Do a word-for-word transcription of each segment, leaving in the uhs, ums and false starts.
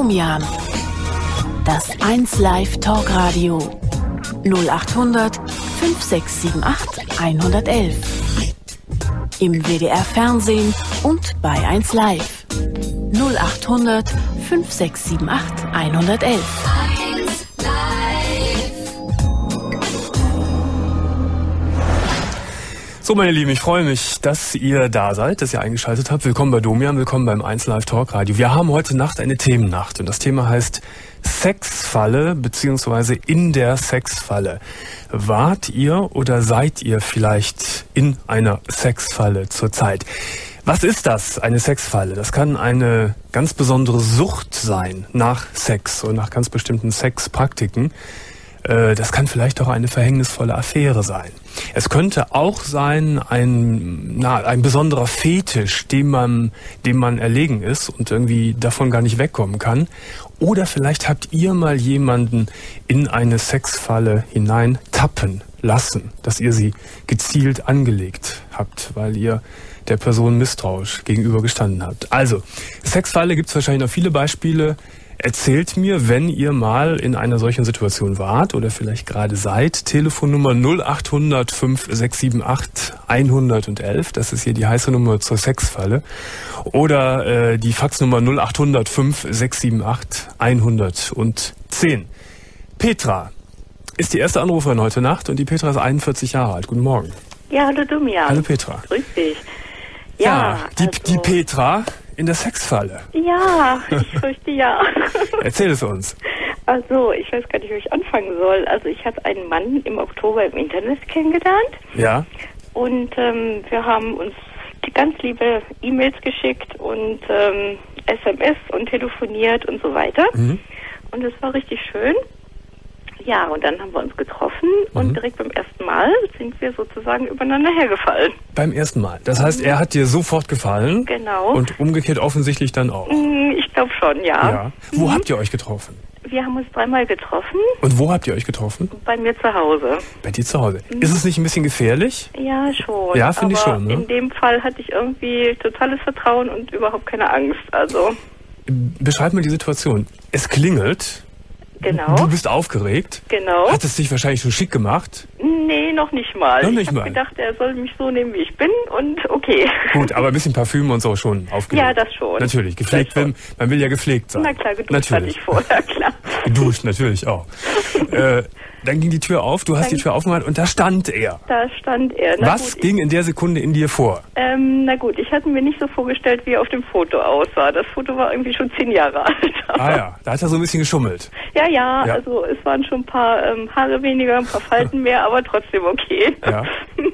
Domian. Das eins Live Talkradio. null achthundert fünf sechs sieben acht hundertelf. Im W D R Fernsehen und bei eins Live. null achthundert fünf sechs sieben acht hundertelf. So, meine Lieben, ich freue mich, dass ihr da seid, dass ihr eingeschaltet habt. Willkommen bei Domian, willkommen beim eins Live Talk Radio. Wir haben heute Nacht eine Themennacht und das Thema heißt Sexfalle beziehungsweise in der Sexfalle. Wart ihr oder seid ihr vielleicht in einer Sexfalle zurzeit? Was ist das, eine Sexfalle? Das kann eine ganz besondere Sucht sein nach Sex und nach ganz bestimmten Sexpraktiken. Das kann vielleicht auch eine verhängnisvolle Affäre sein. Es könnte auch sein ein, na, ein besonderer Fetisch, dem man, dem man erlegen ist und irgendwie davon gar nicht wegkommen kann. Oder vielleicht habt ihr mal jemanden in eine Sexfalle hinein tappen lassen, dass ihr sie gezielt angelegt habt, weil ihr der Person misstrauisch gegenüber gestanden habt. Also, Sexfalle gibt es wahrscheinlich noch viele Beispiele. Erzählt mir, wenn ihr mal in einer solchen Situation wart oder vielleicht gerade seid. Telefonnummer null achthundert fünf sechs sieben acht hundertelf. Das ist hier die heiße Nummer zur Sexfalle. Oder äh, die Faxnummer null achthundert fünf sechs sieben acht hundertzehn. Petra ist die erste Anruferin heute Nacht und die Petra ist einundvierzig Jahre alt. Guten Morgen. Ja, hallo Domian. Hallo Petra. Grüß dich. Ja, Ja die, also die Petra in der Sexfalle. Ja, ich fürchte ja. Erzähl es uns. Also, ich weiß gar nicht, wo ich anfangen soll. Also, ich habe einen Mann im Oktober im Internet kennengelernt. Ja. Und ähm, wir haben uns ganz liebe E-Mails geschickt und ähm, S M S und telefoniert und so weiter. Mhm. Und es war richtig schön. Ja, und dann haben wir uns getroffen und mhm. direkt beim ersten Mal sind wir sozusagen übereinander hergefallen. Beim ersten Mal? Das heißt, er hat dir sofort gefallen? Genau. Und umgekehrt offensichtlich dann auch? Ich glaube schon, ja. ja. Wo mhm. habt ihr euch getroffen? Wir haben uns dreimal getroffen. Und wo habt ihr euch getroffen? Bei mir zu Hause. Bei dir zu Hause. Mhm. Ist es nicht ein bisschen gefährlich? Ja, schon. Ja, finde ich schon. Ne? In dem Fall hatte ich irgendwie totales Vertrauen und überhaupt keine Angst. Also. Beschreib mir die Situation. Es klingelt. Genau. Du bist aufgeregt. Genau. Hat es dich wahrscheinlich schon schick gemacht? Nee, noch nicht mal. Noch nicht ich mal. Ich habe gedacht, er soll mich so nehmen, wie ich bin und okay. Gut, aber ein bisschen Parfüm und so schon aufgeregt. Ja, das schon. Natürlich, gepflegt will, man will ja gepflegt sein. Na klar, geduscht natürlich. hatte ich vorher, klar. Geduscht, natürlich auch. äh, dann ging die Tür auf, du hast dann die Tür aufgemacht und da stand er. Da stand er. Na Was gut, ging in der Sekunde in dir vor? Ähm, na gut, ich hatte mir nicht so vorgestellt, wie er auf dem Foto aussah. Das Foto war irgendwie schon zehn Jahre alt. Ah ja, da hat er so ein bisschen geschummelt. Ja, ja, ja. also es waren schon ein paar ähm, Haare weniger, ein paar Falten mehr, aber trotzdem okay. Ja.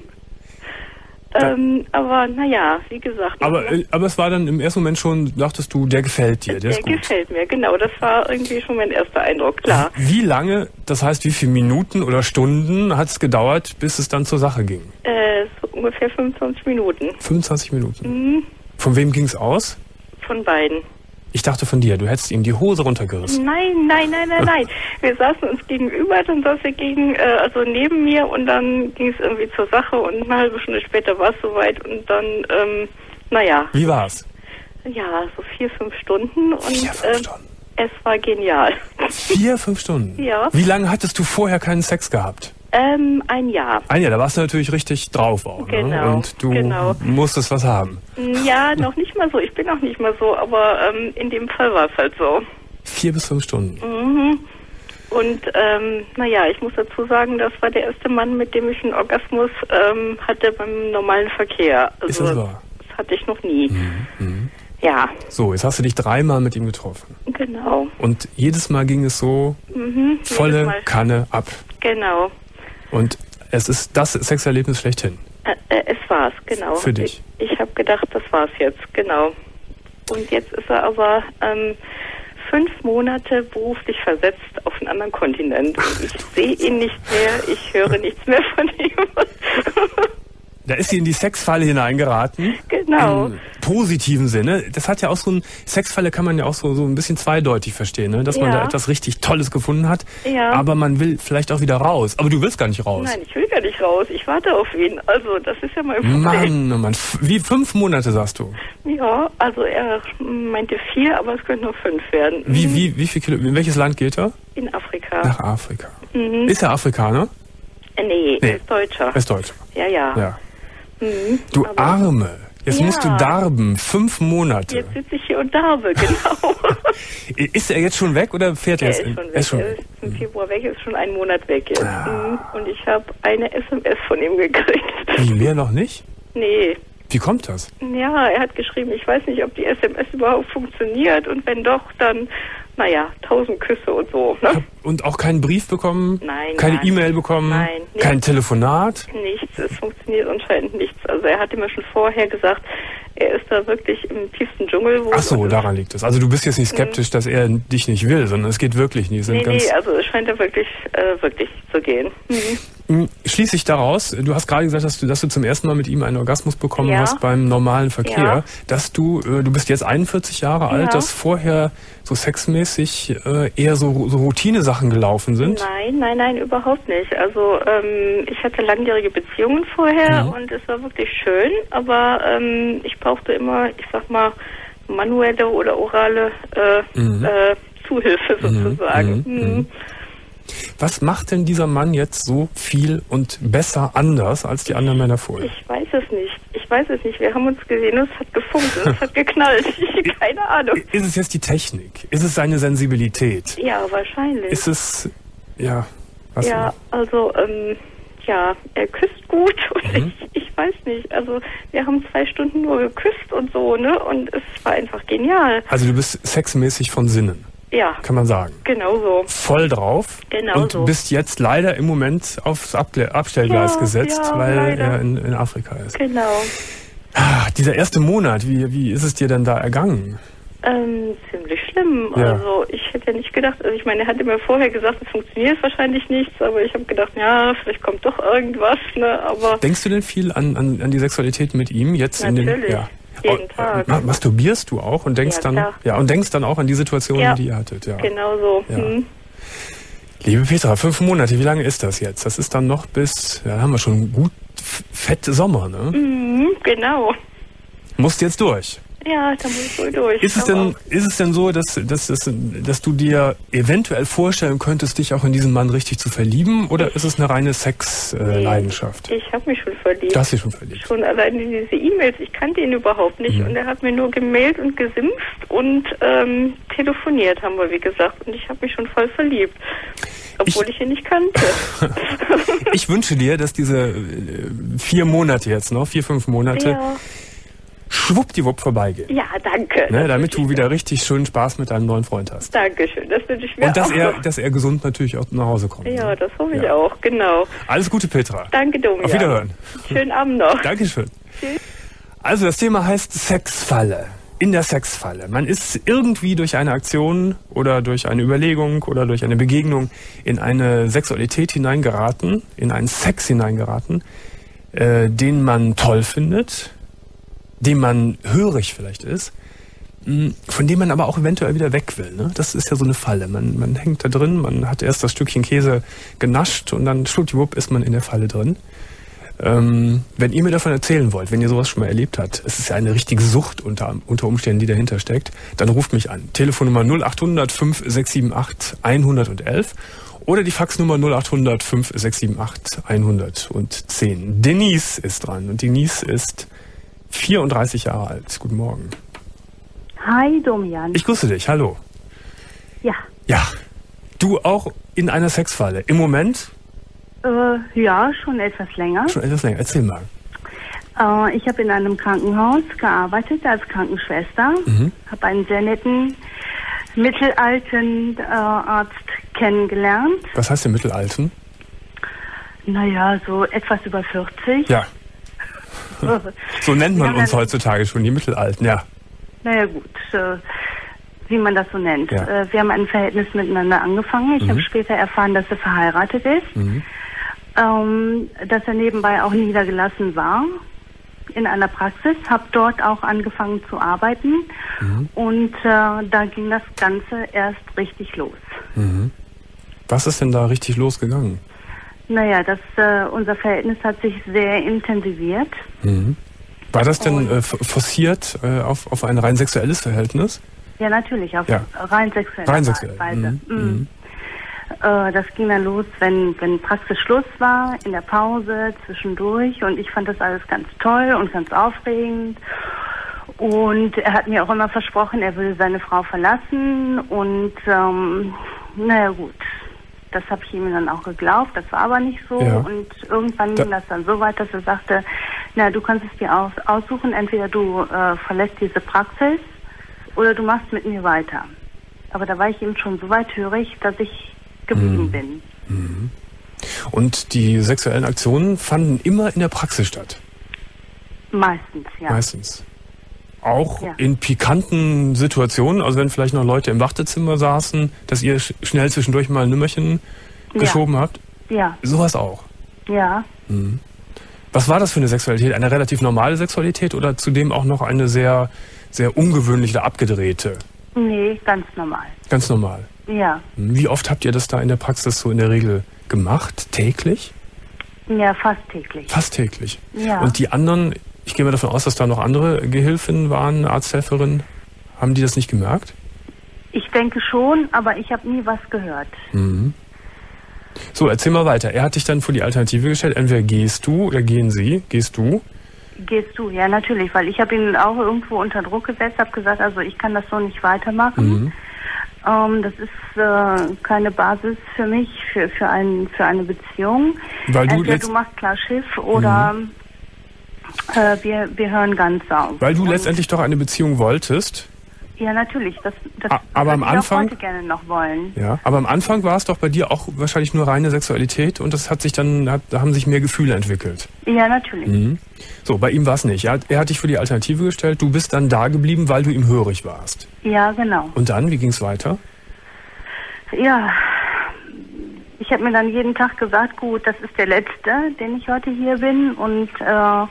ähm, aber naja, wie gesagt. Aber, äh, aber es war dann im ersten Moment schon, dachtest du, der gefällt dir, der, der ist gut. Der gefällt mir, genau. Das war irgendwie schon mein erster Eindruck, klar. Wie lange, das heißt wie viele Minuten oder Stunden hat es gedauert, bis es dann zur Sache ging? Äh, so ungefähr fünfundzwanzig Minuten. fünfundzwanzig Minuten? Mhm. Von wem ging es aus? Von beiden. Ich dachte von dir, du hättest ihm die Hose runtergerissen. Nein, nein, nein, nein, nein. Wir saßen uns gegenüber, dann saß er gegen, äh, also neben mir und dann ging es irgendwie zur Sache und eine halbe Stunde später war es soweit und dann, ähm, naja. Wie war's? Ja, so vier, fünf Stunden und vier, fünf äh, Stunden. Es war genial. Vier, fünf Stunden? Ja. Wie lange hattest du vorher keinen Sex gehabt? Ähm, ein Jahr. Ein Jahr, da warst du natürlich richtig drauf auch, genau, ne? Und du genau. musstest was haben. Ja, noch nicht mal so. Ich bin auch nicht mal so, aber ähm, in dem Fall war es halt so. Vier bis fünf Stunden. Mhm. Und ähm, naja, ich muss dazu sagen, das war der erste Mann, mit dem ich einen Orgasmus ähm, hatte beim normalen Verkehr. Also, ist das wahr? Das hatte ich noch nie. Mhm. Mhm. Ja. So, jetzt hast du dich dreimal mit ihm getroffen. Genau. Und jedes Mal ging es so mhm, volle Kanne ab. Genau. Und es ist das Sexerlebnis schlechthin. Äh, äh, es war's, genau. Für dich. Ich, ich habe gedacht, das war's jetzt, genau. Und jetzt ist er aber ähm, fünf Monate beruflich versetzt auf einen anderen Kontinent. Und ich sehe ihn nicht mehr, ich höre nichts mehr von ihm. Da ist sie in die Sexfalle hineingeraten. Genau. Im positiven Sinne. Das hat ja auch so ein, Sexfalle kann man ja auch so, so ein bisschen zweideutig verstehen, ne? Dass man Ja. da etwas richtig Tolles gefunden hat. Ja. Aber man will vielleicht auch wieder raus. Aber du willst gar nicht raus. Nein, ich will gar nicht raus. Ich warte auf ihn. Also, das ist ja mein Problem. Mann, oh Mann. F- Wie fünf Monate, sagst du? Ja, also er meinte vier, aber es könnten nur fünf werden. Wie, Mhm. wie, wie viel Kilo, in welches Land geht er? In Afrika. Nach Afrika. Mhm. Ist er Afrikaner? Äh, nee, Nee. er ist Deutscher. Er ist Deutscher. Ja, ja. Ja. Mhm. Du Aber Arme. Jetzt Ja. musst du darben. Fünf Monate. Jetzt sitze ich hier und darbe, genau. Ist er jetzt schon weg oder fährt er Er jetzt? ist in- schon weg. Er ist schon Er weg. ist im Februar weg, ist schon einen Monat weg jetzt. Ah. Mhm. Und ich habe eine S M S von ihm gekriegt. Wie, mehr noch nicht? Nee. Wie kommt das? Ja, er hat geschrieben, ich weiß nicht, ob die S M S überhaupt funktioniert und wenn doch, dann, naja, tausend Küsse und so. Ne? Und auch keinen Brief bekommen? Nein, Keine nein. E-Mail bekommen? Nein, nichts. Kein Telefonat? Nichts, es funktioniert anscheinend nichts. Also er hatte mir schon vorher gesagt, er ist da wirklich im tiefsten Dschungel. Wo Ach so, daran liegt es. Also du bist jetzt nicht skeptisch, dass er dich nicht will, sondern es geht wirklich nicht. Sind Nee, ganz nee, also es scheint ja wirklich, äh, wirklich zu gehen. Mhm. Schließe ich daraus, du hast gerade gesagt, dass du, dass du zum ersten Mal mit ihm einen Orgasmus bekommen Ja. hast beim normalen Verkehr, Ja. dass du, äh, du bist jetzt einundvierzig Jahre alt, Ja. dass vorher so sexmäßig äh, eher so, so Routinesachen gelaufen sind? Nein, nein, nein, überhaupt nicht. Also ähm, ich hatte langjährige Beziehungen vorher Mhm. und es war wirklich schön, aber ähm, ich brauchte immer, ich sag mal, manuelle oder orale äh, Mhm. äh, Zuhilfe sozusagen. Mhm. Mhm. Mhm. Was macht denn dieser Mann jetzt so viel und besser anders als die anderen Männer vorher? Ich weiß es nicht. Ich weiß es nicht. Wir haben uns gesehen und es hat gefunkt und es hat geknallt. Ich, keine Ahnung. Ist es jetzt die Technik? Ist es seine Sensibilität? Ja, wahrscheinlich. Ist es, ja, was? Ja, also, ähm, ja, er küsst gut und Mhm. ich, ich weiß nicht. Also, wir haben zwei Stunden nur geküsst und so, ne? Und es war einfach genial. Also du bist sexmäßig von Sinnen, Ja, kann man sagen. genau so. Voll drauf. Genau und so. bist jetzt leider im Moment aufs Able- Abstellgleis Ja, gesetzt, ja, weil leider. er in, in Afrika ist. Genau. Ah, dieser erste Monat, wie, wie ist es dir denn da ergangen? Ähm, ziemlich schlimm. Ja. Also, ich hätte ja nicht gedacht, also ich meine, er hatte mir vorher gesagt, es funktioniert wahrscheinlich nichts, aber ich habe gedacht, ja, vielleicht kommt doch irgendwas, ne? Aber Denkst du denn viel an, an, an die Sexualität mit ihm jetzt in den Natürlich. ja. Jeden Oh, Tag. ma- masturbierst du auch und denkst Ja, dann klar. ja und denkst dann auch an die Situation, Ja. die ihr hattet, ja. genau so. Ja. Hm. Liebe Petra, fünf Monate, wie lange ist das jetzt? Das ist dann noch bis, ja, da haben wir schon gut f- fett Sommer, ne? Mhm, genau. Musst jetzt durch. Ja, da muss ich wohl durch. Ist es Aber denn, ist es denn so, dass, dass, dass, dass du dir eventuell vorstellen könntest, dich auch in diesen Mann richtig zu verlieben? Oder ist es eine reine Sex-Leidenschaft? Nee, ich habe mich schon verliebt. Du hast dich schon verliebt. Schon allein in diese E-Mails. Ich kannte ihn überhaupt nicht. Mhm. Und er hat mir nur gemailt und gesimpft und ähm, telefoniert, haben wir, wie gesagt. Und ich habe mich schon voll verliebt. Obwohl ich, Ich- ihn nicht kannte. Ich wünsche dir, dass diese äh, vier Monate jetzt noch, vier, fünf Monate, ja. schwuppdiwupp vorbeigehen. ja, danke. Ne, Das damit wünsche du ich wieder richtig schön Spaß mit deinem neuen Freund hast. mir. Dankeschön. Das wünsche ich mir Und dass auch. er, dass er gesund natürlich auch nach Hause kommt. ja, ne? das hoffe ich Ja. auch. Genau. Alles Gute, Petra. Danke, Domian. Auf Wiederhören. Schönen Abend noch. Dankeschön. Also das Thema heißt Sexfalle. In der Sexfalle. Man ist irgendwie durch eine Aktion oder durch eine Überlegung oder durch eine Begegnung in eine Sexualität hineingeraten, in einen Sex hineingeraten, äh, den man toll findet, dem man hörig vielleicht ist, mh, von dem man aber auch eventuell wieder weg will. Ne? Das ist ja so eine Falle. Man, man hängt da drin, man hat erst das Stückchen Käse genascht und dann schwuppdiwupp ist man in der Falle drin. Ähm, wenn ihr mir davon erzählen wollt, wenn ihr sowas schon mal erlebt habt, es ist ja eine richtige Sucht unter, unter Umständen, die dahinter steckt, dann ruft mich an. Telefonnummer null acht hundert fünf sechs sieben acht hundertelf oder die Faxnummer null acht hundert fünf sechs sieben acht hundertzehn. Denise ist dran und Denise ist vierunddreißig Jahre alt. Guten Morgen. Hi, Domian. Ich grüße dich, hallo. Ja, Ja, du auch in einer Sexfalle. Im Moment äh, ja, schon etwas länger. schon etwas länger. Erzähl mal. Äh, ich habe in einem Krankenhaus gearbeitet als Krankenschwester. Mhm. Habe einen sehr netten mittelalten äh, Arzt kennengelernt. Was heißt der Mittelalten? Naja, so etwas über vierzig. Ja, so nennt man Ja, uns dann- heutzutage schon, die Mittelalten, ja. Naja, gut, äh, wie man das so nennt. Ja. Äh, wir haben ein Verhältnis miteinander angefangen. Ich Mhm. habe später erfahren, dass er verheiratet ist. Mhm. Ähm, dass er nebenbei auch niedergelassen war in einer Praxis, habe dort auch angefangen zu arbeiten mhm. und äh, da ging das Ganze erst richtig los. Mhm. Was ist denn da richtig losgegangen? Naja, das, äh, unser Verhältnis hat sich sehr intensiviert. Mhm. War das denn äh, forciert äh, auf, auf ein rein sexuelles Verhältnis? Ja, natürlich, auf ja. rein sexuelle rein sexuell. Weise. Mhm. Mhm. Äh, das ging dann los, wenn, wenn Praxisschluss war, in der Pause, zwischendurch. Und ich fand das alles ganz toll und ganz aufregend. Und er hat mir auch immer versprochen, er würde seine Frau verlassen. Und ähm, naja gut, das habe ich ihm dann auch geglaubt. Das war aber nicht so. Ja. Und irgendwann da ging das dann so weit, dass er sagte, na, du kannst es dir aus, aussuchen, entweder du äh, verlässt diese Praxis oder du machst mit mir weiter. Aber da war ich ihm schon so weit hörig, dass ich geblieben mhm. bin. Mhm. Und die sexuellen Aktionen fanden immer in der Praxis statt? Meistens, ja. Meistens. Auch ja. in pikanten Situationen, also wenn vielleicht noch Leute im Wartezimmer saßen, dass ihr sch- schnell zwischendurch mal ein Nümmerchen ja. geschoben habt? Ja. Sowas auch? Ja. Mhm. Was war das für eine Sexualität? Eine relativ normale Sexualität oder zudem auch noch eine sehr, sehr ungewöhnliche, abgedrehte? Nee, ganz normal. Ganz normal? Ja. Wie oft habt ihr das da in der Praxis so in der Regel gemacht? Täglich? Ja, fast täglich. Fast täglich? Ja. Und die anderen, ich gehe mal davon aus, dass da noch andere Gehilfinnen waren, Arzthelferinnen, haben die das nicht gemerkt? Ich denke schon, aber ich habe nie was gehört. Mhm. So, erzähl mal weiter. Er hat dich dann vor die Alternative gestellt, entweder gehst du oder gehen sie. Gehst du? Gehst du, ja natürlich, weil ich habe ihn auch irgendwo unter Druck gesetzt, habe gesagt, also ich kann das so nicht weitermachen. Mhm. Ähm, das ist äh, keine Basis für mich, für, für, ein, für eine Beziehung. Weil du, entweder du machst klar Schiff oder mhm. äh, wir, wir hören ganz auf. Weil du Und letztendlich doch eine Beziehung wolltest. Ja, natürlich. Das, das A- aber am würde ich Anfang, auch heute gerne noch wollen. Ja, aber am Anfang war es doch bei dir auch wahrscheinlich nur reine Sexualität und das hat sich dann, hat, da haben sich mehr Gefühle entwickelt. Ja, natürlich. Mhm. So, bei ihm war es nicht. Er hat, er hat dich vor die Alternative gestellt, du bist dann da geblieben, weil du ihm hörig warst. Ja, genau. Und dann, wie ging es weiter? Ja, ich habe mir dann jeden Tag gesagt, gut, das ist der letzte, den ich heute hier bin und äh,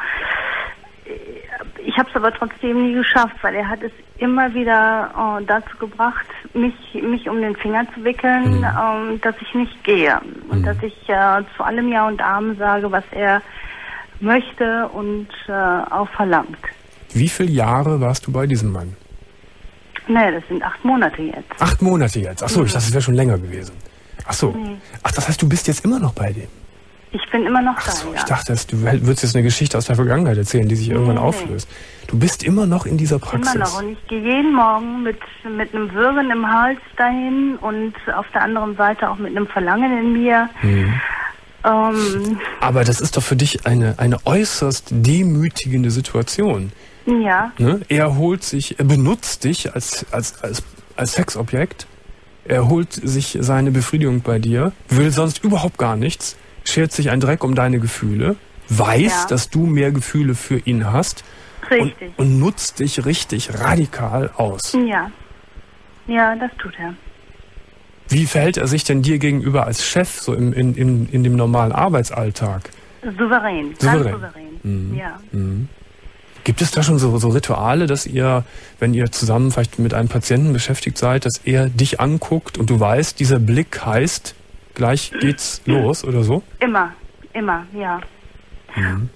ich habe es aber trotzdem nie geschafft, weil er hat es immer wieder äh, dazu gebracht, mich mich um den Finger zu wickeln, mhm. ähm, dass ich nicht gehe und mhm. dass ich äh, zu allem Ja und Amen sage, was er möchte und äh, auch verlangt. Wie viele Jahre warst du bei diesem Mann? Naja, das sind acht Monate jetzt. Acht Monate jetzt? Ach so, mhm. ich dachte, das wäre schon länger gewesen. Ach so. Nee. Ach, das heißt, du bist jetzt immer noch bei dem? Ich bin immer noch Ach da, so, ja. ich dachte, du würdest jetzt eine Geschichte aus der Vergangenheit erzählen, die sich irgendwann nee, auflöst. Du bist immer noch in dieser Praxis. Immer noch. Und ich gehe jeden Morgen mit, mit einem Würgen im Hals dahin und auf der anderen Seite auch mit einem Verlangen in mir. Mhm. Ähm, Aber das ist doch für dich eine, eine äußerst demütigende Situation. Ja. Ne? Er holt sich, er benutzt dich als, als, als, als Sexobjekt. Er holt sich seine Befriedigung bei dir, will sonst überhaupt gar nichts, schert sich ein Dreck um deine Gefühle, weiß, ja. dass du mehr Gefühle für ihn hast. Richtig. Und, und nutzt dich richtig radikal aus. Ja. Ja, das tut er. Wie verhält er sich denn dir gegenüber als Chef, so im, in, in, in dem normalen Arbeitsalltag? Souverän. Souverän. Ganz souverän. Mhm. Ja. Mhm. Gibt es da schon so, so Rituale, dass ihr, wenn ihr zusammen vielleicht mit einem Patienten beschäftigt seid, dass er dich anguckt und du weißt, dieser Blick heißt, gleich geht's los oder so? Immer, immer, ja. Mhm.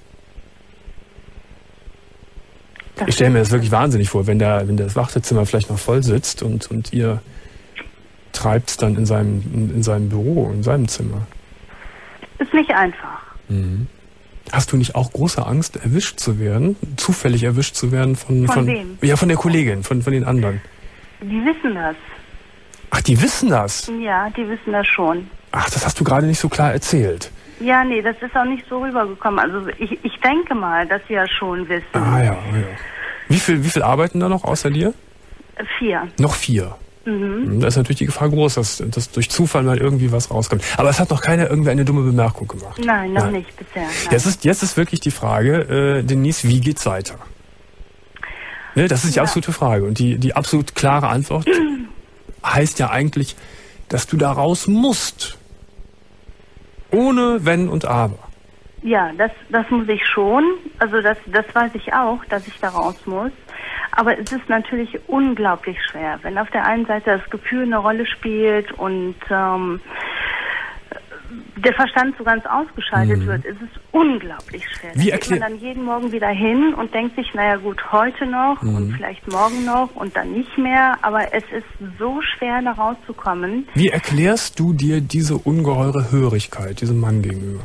Ich stelle mir das wirklich wahnsinnig vor, wenn, der, wenn das Wartezimmer vielleicht noch voll sitzt und, und ihr treibt es dann in seinem, in, in seinem Büro, in seinem Zimmer. Ist nicht einfach. Mhm. Hast du nicht auch große Angst, erwischt zu werden, zufällig erwischt zu werden von... Von, von wem? Ja, von der Kollegin, von, von den anderen. Die wissen das. Ach, die wissen das? Ja, die wissen das schon. Ach, das hast du gerade nicht so klar erzählt. Ja, nee, das ist auch nicht so rübergekommen. Also ich, ich denke mal, dass sie ja schon wissen. Ah ja, ah, ja. Wie viel, wie viel arbeiten da noch außer dir? Vier. Noch vier? Mhm. Da ist natürlich die Gefahr groß, dass, dass durch Zufall mal irgendwie was rauskommt. Aber es hat noch keiner irgendwie eine dumme Bemerkung gemacht. Nein, noch Nein. nicht bisher. Nein. Jetzt, ist, jetzt ist wirklich die Frage, äh, Denise, wie geht's weiter? Ne, das ist die ja. absolute Frage. Und die, die absolut klare Antwort heißt ja eigentlich, dass du da raus musst. Ohne Wenn und Aber. Ja, das, das muss ich schon. Also das, das weiß ich auch, dass ich da raus muss. Aber es ist natürlich unglaublich schwer, wenn auf der einen Seite das Gefühl eine Rolle spielt und ähm, der Verstand so ganz ausgeschaltet mhm. wird. Es ist unglaublich schwer. Da Wie geht erklär- man dann jeden Morgen wieder hin und denkt sich, naja gut, heute noch mhm. und vielleicht morgen noch und dann nicht mehr. Aber es ist so schwer, da rauszukommen. Wie erklärst du dir diese ungeheure Hörigkeit diesem Mann gegenüber?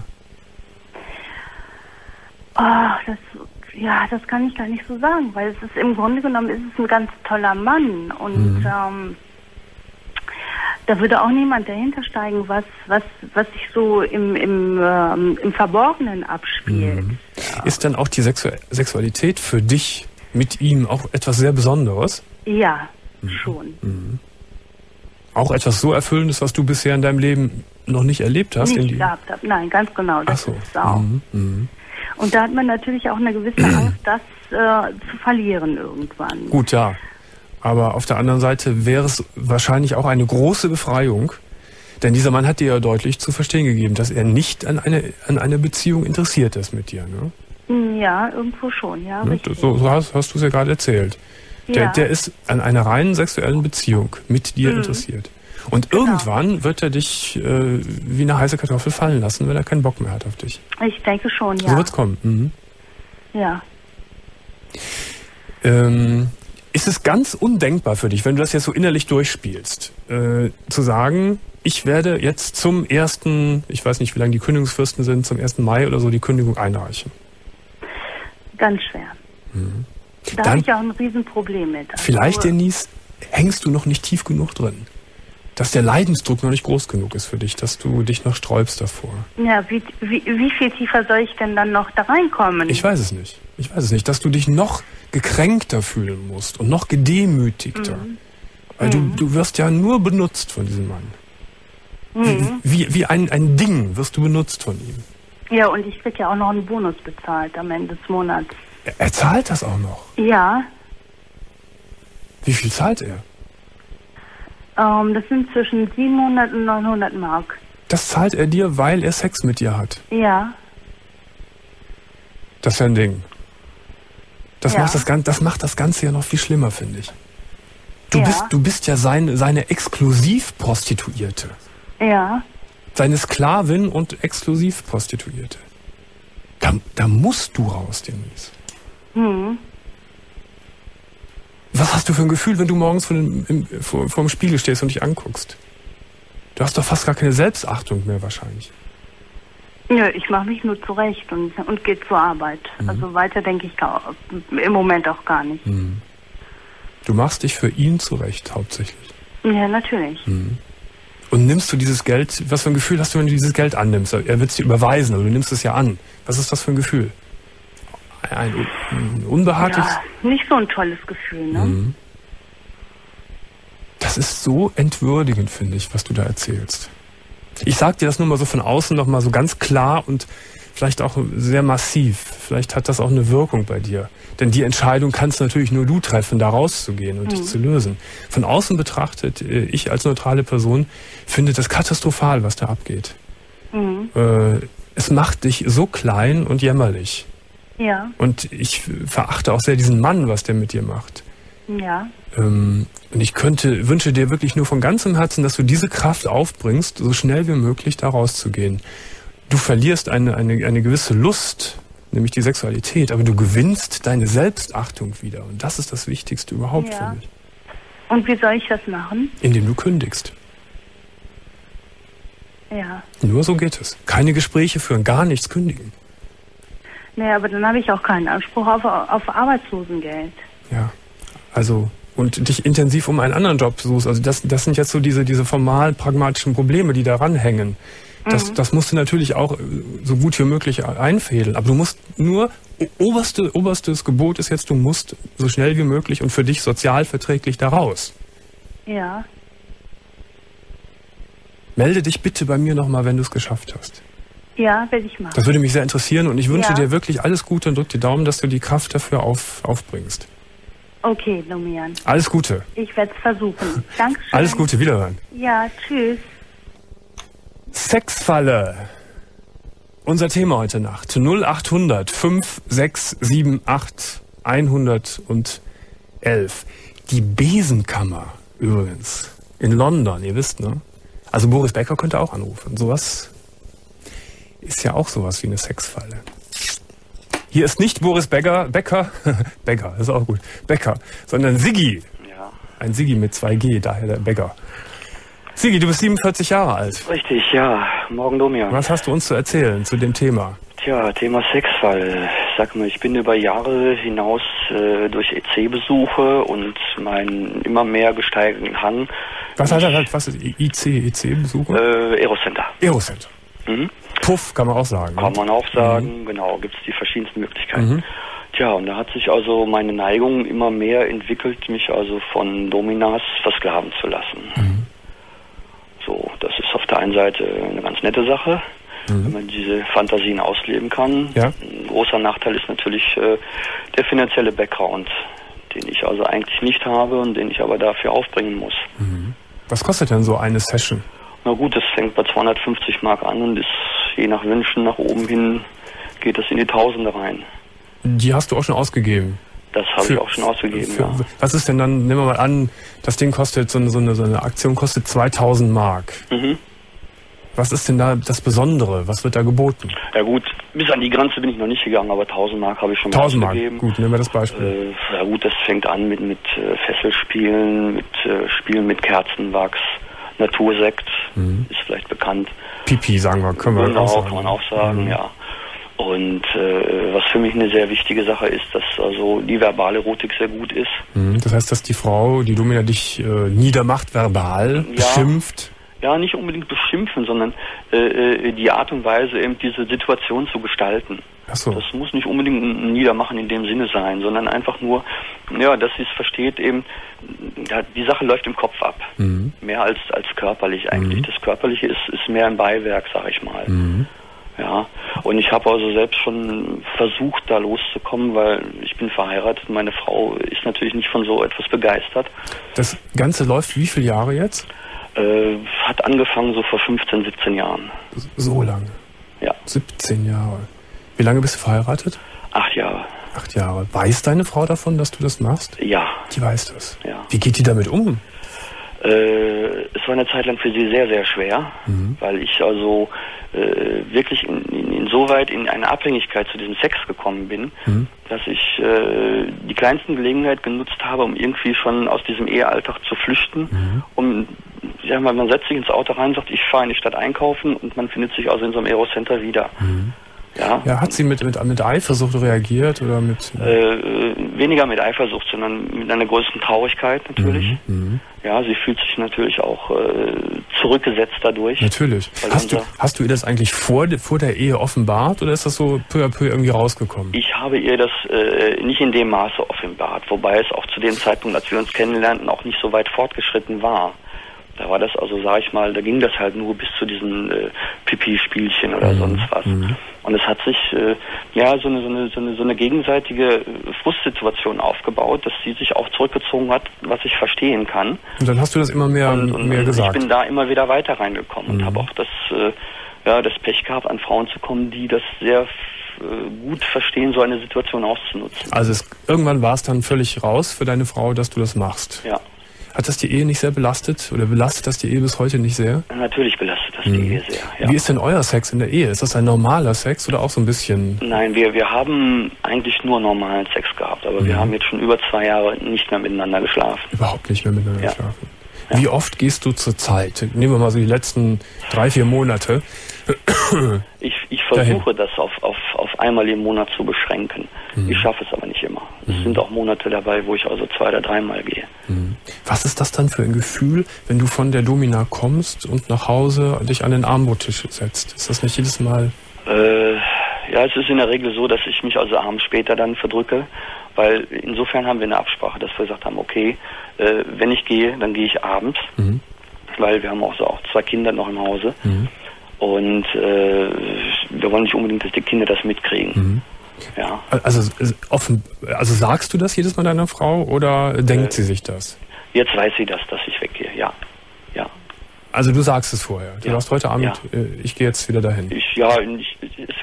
Oh, das, ja, das kann ich gar nicht so sagen, weil es ist im Grunde genommen ist es ein ganz toller Mann und mhm. ähm, da würde auch niemand dahinter steigen, was was was sich so im im, ähm, im Verborgenen abspielt. Mhm. Ja. Ist dann auch die Sexu- Sexualität für dich mit ihm auch etwas sehr Besonderes? Ja, mhm. schon. Mhm. Auch etwas so Erfüllendes, was du bisher in deinem Leben noch nicht erlebt hast? Nicht in die gehabt habe. Nein, ganz genau. Das Ach so. ist es auch. Mhm. Mhm. Und da hat man natürlich auch eine gewisse Angst, das äh, zu verlieren irgendwann. Gut, ja. Aber auf der anderen Seite wäre es wahrscheinlich auch eine große Befreiung, denn dieser Mann hat dir ja deutlich zu verstehen gegeben, dass er nicht an eine an einer Beziehung interessiert ist mit dir, ne? Ja, irgendwo schon, ja. Ne? Richtig. So, so hast, hast du es ja gerade erzählt. Der, ja. der ist an einer reinen sexuellen Beziehung mit dir mhm. interessiert. Und genau. irgendwann wird er dich äh, wie eine heiße Kartoffel fallen lassen, wenn er keinen Bock mehr hat auf dich. Ich denke schon, ja. So wird's kommen. Mhm. Ja. Ähm, ist es ganz undenkbar für dich, wenn du das jetzt so innerlich durchspielst, äh, zu sagen, ich werde jetzt zum ersten, ich weiß nicht, wie lange die Kündigungsfristen sind, zum ersten Mai oder so die Kündigung einreichen? Ganz schwer. Mhm. Da Dann, habe ich auch ein Riesenproblem mit. Also, vielleicht, Denise, hängst du noch nicht tief genug drin. Dass der Leidensdruck noch nicht groß genug ist für dich, dass du dich noch sträubst davor. Ja, wie, wie, wie viel tiefer soll ich denn dann noch da reinkommen? Ich weiß es nicht. Ich weiß es nicht. Dass du dich noch gekränkter fühlen musst und noch gedemütigter. Mhm. Weil mhm. du, du wirst ja nur benutzt von diesem Mann. Mhm. Wie, wie ein, ein Ding wirst du benutzt von ihm. Ja, und ich krieg ja auch noch einen Bonus bezahlt am Ende des Monats. Er, er zahlt das auch noch? Ja. Wie viel zahlt er? Ähm, das sind zwischen siebenhundert und neunhundert Mark. Das zahlt er dir, weil er Sex mit dir hat? Ja. Das ist ja ein Ding. Das, ja. macht das, das macht das Ganze ja noch viel schlimmer, finde ich. Du, ja. bist, du bist ja seine, seine Exklusivprostituierte. Ja. Seine Sklavin und Exklusivprostituierte. Da, da musst du raus, Denise. Hm. Was hast du für ein Gefühl, wenn du morgens vor dem, im, vor, vor dem Spiegel stehst und dich anguckst? Du hast doch fast gar keine Selbstachtung mehr wahrscheinlich. Nö, ich mache mich nur zurecht und, und gehe zur Arbeit. Mhm. Also weiter denke ich gar, im Moment auch gar nicht. Mhm. Du machst dich für ihn zurecht, hauptsächlich. Ja, natürlich. Mhm. Und nimmst du dieses Geld, was für ein Gefühl hast du, wenn du dieses Geld annimmst? Er wird es dir überweisen, aber du nimmst es ja an. Was ist das für ein Gefühl? Ein, ein unbehagliches... Ja, nicht so ein tolles Gefühl, ne? Mhm. Das ist so entwürdigend, finde ich, was du da erzählst. Ich sag dir das nur mal so von außen noch mal so ganz klar und vielleicht auch sehr massiv. Vielleicht hat das auch eine Wirkung bei dir. Denn die Entscheidung kannst natürlich nur du treffen, da rauszugehen und mhm. dich zu lösen. Von außen betrachtet, ich als neutrale Person finde das katastrophal, was da abgeht. Mhm. Äh, es macht dich so klein und jämmerlich. Ja. Und ich verachte auch sehr diesen Mann, was der mit dir macht. Ja. Ähm, und ich könnte, wünsche dir wirklich nur von ganzem Herzen, dass du diese Kraft aufbringst, so schnell wie möglich da rauszugehen. Du verlierst eine, eine, eine gewisse Lust, nämlich die Sexualität, aber du gewinnst deine Selbstachtung wieder. Und das ist das Wichtigste überhaupt, ja. finde ich. Und wie soll ich das machen? Indem du kündigst. Ja. Nur so geht es. Keine Gespräche führen, gar nichts kündigen. Naja, aber dann habe ich auch keinen Anspruch auf, auf Arbeitslosengeld. Ja, also und dich intensiv um einen anderen Job suchst. Also das, das sind jetzt so diese, diese formal pragmatischen Probleme, die daran hängen. Das, mhm. das musst du natürlich auch so gut wie möglich einfädeln. Aber du musst nur, oberste, oberstes Gebot ist jetzt, du musst so schnell wie möglich und für dich sozial verträglich da raus. Ja. Melde dich bitte bei mir nochmal, wenn du es geschafft hast. Ja, werde ich machen. Das würde mich sehr interessieren und ich wünsche ja. dir wirklich alles Gute und drück die Daumen, dass du die Kraft dafür auf, aufbringst. Okay, Domian. Alles Gute. Ich werde es versuchen. Dankeschön. Alles Gute, wiederhören. Ja, tschüss. Sexfalle. Unser Thema heute Nacht. null acht hundert fünf sechs sieben acht hundertelf. Die Besenkammer übrigens. In London, ihr wisst, ne? Also Boris Becker könnte auch anrufen. Sowas ist ja auch sowas wie eine Sexfalle. Hier ist nicht Boris Becker, Becker, Becker, ist auch gut, Becker, sondern Siggi. Ja. Ein Siggi mit zwei G, daher der Becker. Siggi, du bist siebenundvierzig Jahre alt. Richtig, ja. Morgen Domian. Was hast du uns zu erzählen zu dem Thema? Tja, Thema Sexfall. Sag mal, ich bin über Jahre hinaus äh, durch E C-Besuche und meinen immer mehr gesteigerten Hang. Was heißt das? Was ist I C, E C-Besuche? Äh, Aerocenter. Aerocenter. Mhm. Puff, kann man auch sagen. Kann ne? man auch sagen, mhm. Genau, gibt es die verschiedensten Möglichkeiten. Mhm. Tja, und da hat sich also meine Neigung immer mehr entwickelt, mich also von Dominas versklaven zu lassen. Mhm. So, das ist auf der einen Seite eine ganz nette Sache, mhm. wenn man diese Fantasien ausleben kann. Ja. Ein großer Nachteil ist natürlich äh, der finanzielle Background, den ich also eigentlich nicht habe und den ich aber dafür aufbringen muss. Mhm. Was kostet denn so eine Session? Na gut, das fängt bei zweihundertfünfzig Mark an und ist je nach Wünschen nach oben hin geht das in die Tausende rein. Die hast du auch schon ausgegeben? Das habe ich auch schon ausgegeben, für, ja. Was ist denn dann, nehmen wir mal an, das Ding kostet, so eine, so eine, so eine Aktion kostet zweitausend Mark. Mhm. Was ist denn da das Besondere? Was wird da geboten? Ja gut, bis an die Grenze bin ich noch nicht gegangen, aber tausend Mark habe ich schon mal ausgegeben. tausend Mark, gut, nehmen wir das Beispiel. Äh, ja gut, das fängt an mit, mit äh, Fesselspielen, mit äh, Spielen mit Kerzenwachs, Natursekt, mhm. ist vielleicht bekannt. Pipi, sagen wir, können wir genau, auch sagen. Kann man auch sagen, mhm. ja. Und äh, was für mich eine sehr wichtige Sache ist, dass also die verbale Erotik sehr gut ist. Mhm, das heißt, dass die Frau, die Domina, dich äh, niedermacht, verbal, ja, beschimpft? Ja, nicht unbedingt beschimpfen, sondern äh, die Art und Weise, eben diese Situation zu gestalten. Ach so. Das muss nicht unbedingt ein Niedermachen in dem Sinne sein, sondern einfach nur, ja, dass sie es versteht, eben, ja, die Sache läuft im Kopf ab. Mhm. Mehr als, als körperlich eigentlich. Mhm. Das Körperliche ist, ist mehr ein Beiwerk, sag ich mal. Mhm. Ja, und ich habe also selbst schon versucht, da loszukommen, weil ich bin verheiratet und meine Frau ist natürlich nicht von so etwas begeistert. Das Ganze läuft wie viele Jahre jetzt? Äh, hat angefangen so vor fünfzehn, siebzehn Jahren. So lange? Ja. siebzehn Jahre. Wie lange bist du verheiratet? Acht Jahre. Acht Jahre. Weiß deine Frau davon, dass du das machst? Ja. Die weiß das? Ja. Wie geht die damit um? Äh, es war eine Zeit lang für sie sehr, sehr schwer, mhm. weil ich also äh, wirklich in, in, insoweit in eine Abhängigkeit zu diesem Sex gekommen bin, mhm. dass ich äh, die kleinsten Gelegenheit genutzt habe, um irgendwie schon aus diesem Ehealltag zu flüchten. Mhm. Um, ich sag mal, man setzt sich ins Auto rein und sagt, ich fahre in die Stadt einkaufen und man findet sich also in so einem Aerocenter wieder. Mhm. Ja. Ja, hat sie mit, mit, mit Eifersucht reagiert oder mit? Äh, weniger mit Eifersucht, sondern mit einer größten Traurigkeit natürlich. Mhm. Ja, sie fühlt sich natürlich auch äh, zurückgesetzt dadurch. Natürlich. Hast du, hast du ihr das eigentlich vor, vor der Ehe offenbart oder ist das so peu à peu irgendwie rausgekommen? Ich habe ihr das äh, nicht in dem Maße offenbart, wobei es auch zu dem Zeitpunkt, als wir uns kennenlernten, auch nicht so weit fortgeschritten war. Da war das also, sag ich mal, da ging das halt nur bis zu diesen äh, Pipi-Spielchen oder mhm. sonst was. Mhm. Und es hat sich äh, ja so eine, so eine so eine so eine gegenseitige äh, Frustsituation aufgebaut, dass sie sich auch zurückgezogen hat, was ich verstehen kann. Und dann hast du das immer mehr, und, und, mehr gesagt. Ich bin da immer wieder weiter reingekommen mhm. und habe auch das äh, ja das Pech gehabt, an Frauen zu kommen, die das sehr äh, gut verstehen, so eine Situation auszunutzen. Also es, irgendwann war es dann völlig raus für deine Frau, dass du das machst. Ja. Hat das die Ehe nicht sehr belastet oder belastet das die Ehe bis heute nicht sehr? Natürlich belastet das mhm. die Ehe sehr, ja. Wie ist denn euer Sex in der Ehe? Ist das ein normaler Sex oder auch so ein bisschen? Nein, wir, wir haben eigentlich nur normalen Sex gehabt, aber mhm. wir haben jetzt schon über zwei Jahre nicht mehr miteinander geschlafen. Überhaupt nicht mehr miteinander ja. geschlafen? Ja. Wie oft gehst du zur Zeit? Nehmen wir mal so die letzten drei, vier Monate. Ich, ich versuche Dahin. das auf, auf, auf einmal im Monat zu beschränken. Mhm. Ich schaffe es aber nicht immer. Es mhm. sind auch Monate dabei, wo ich also zwei oder dreimal gehe. Mhm. Was ist das dann für ein Gefühl, wenn du von der Domina kommst und nach Hause dich an den Armbrottisch setzt? Ist das nicht jedes Mal? Äh, ja, es ist in der Regel so, dass ich mich also abends später dann verdrücke, weil insofern haben wir eine Absprache, dass wir gesagt haben, okay, äh, wenn ich gehe, dann gehe ich abends, mhm. weil wir haben auch so auch zwei Kinder noch im Hause. Mhm. Und äh, wir wollen nicht unbedingt, dass die Kinder das mitkriegen. Mhm. Ja. Also, offen, also sagst du das jedes Mal deiner Frau oder denkt äh, sie sich das? Jetzt weiß sie das, dass ich weggehe, ja. ja. Also du sagst es vorher. Du ja. sagst heute Abend, ja. äh, ich gehe jetzt wieder dahin. Ich, ja, ich, es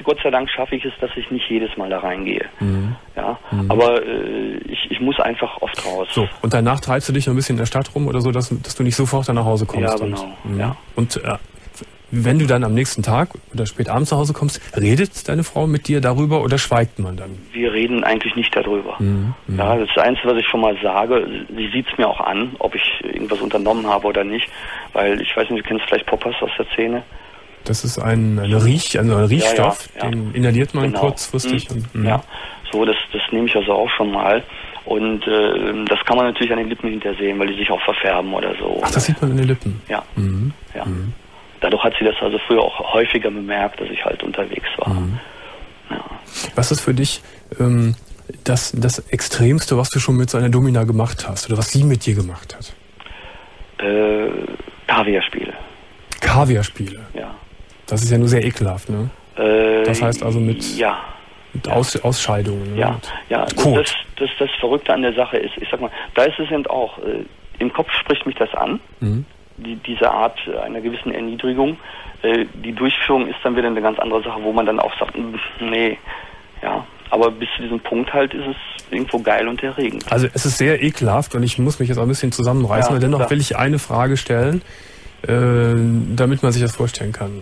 Gott sei Dank schaffe ich es, dass ich nicht jedes Mal da reingehe. Mhm. Ja, mhm. aber äh, ich, ich muss einfach oft raus. So, und danach treibst du dich noch ein bisschen in der Stadt rum oder so, dass, dass du nicht sofort dann nach Hause kommst? Ja, genau. Und, ja. und äh, wenn du dann am nächsten Tag oder spät abends nach Hause kommst, redet deine Frau mit dir darüber oder schweigt man dann? Wir reden eigentlich nicht darüber. Mhm. Ja, das Einzige, was ich schon mal sage, sie sieht es mir auch an, ob ich irgendwas unternommen habe oder nicht, weil ich weiß nicht, du kennst vielleicht Poppers aus der Szene. Das ist ein, eine Riech, also ein Riechstoff, ja, ja, ja. den inhaliert man genau. kurzfristig. Mhm. Und, ja, so, das, das nehme ich also auch schon mal. Und äh, das kann man natürlich an den Lippen hintersehen, weil die sich auch verfärben oder so. Ach, das sieht man an den Lippen? Ja. Mhm. ja. Mhm. Dadurch hat sie das also früher auch häufiger bemerkt, dass ich halt unterwegs war. Mhm. Ja. Was ist für dich ähm, das, das Extremste, was du schon mit so einer Domina gemacht hast oder was sie mit dir gemacht hat? Äh, Kaviarspiele. Kaviarspiele? Ja. Das ist ja nur sehr ekelhaft, ne? Äh, das heißt also mit, ja. mit Aus, Ausscheidungen. Ne? Ja, mit ja. Kot. Das, das, das Verrückte an der Sache ist, ich sag mal, da ist es eben auch, äh, im Kopf spricht mich das an, mhm. die, diese Art einer gewissen Erniedrigung. Äh, die Durchführung ist dann wieder eine ganz andere Sache, wo man dann auch sagt, nee, ja. Aber bis zu diesem Punkt halt ist es irgendwo geil und erregend. Also es ist sehr ekelhaft und ich muss mich jetzt auch ein bisschen zusammenreißen, ja, aber dennoch klar. will ich eine Frage stellen, äh, damit man sich das vorstellen kann.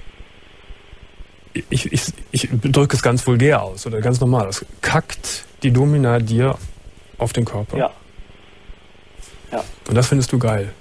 Ich, ich, ich drücke es ganz vulgär aus oder ganz normal aus. Kackt die Domina dir auf den Körper? Ja. Ja. Und das findest du geil?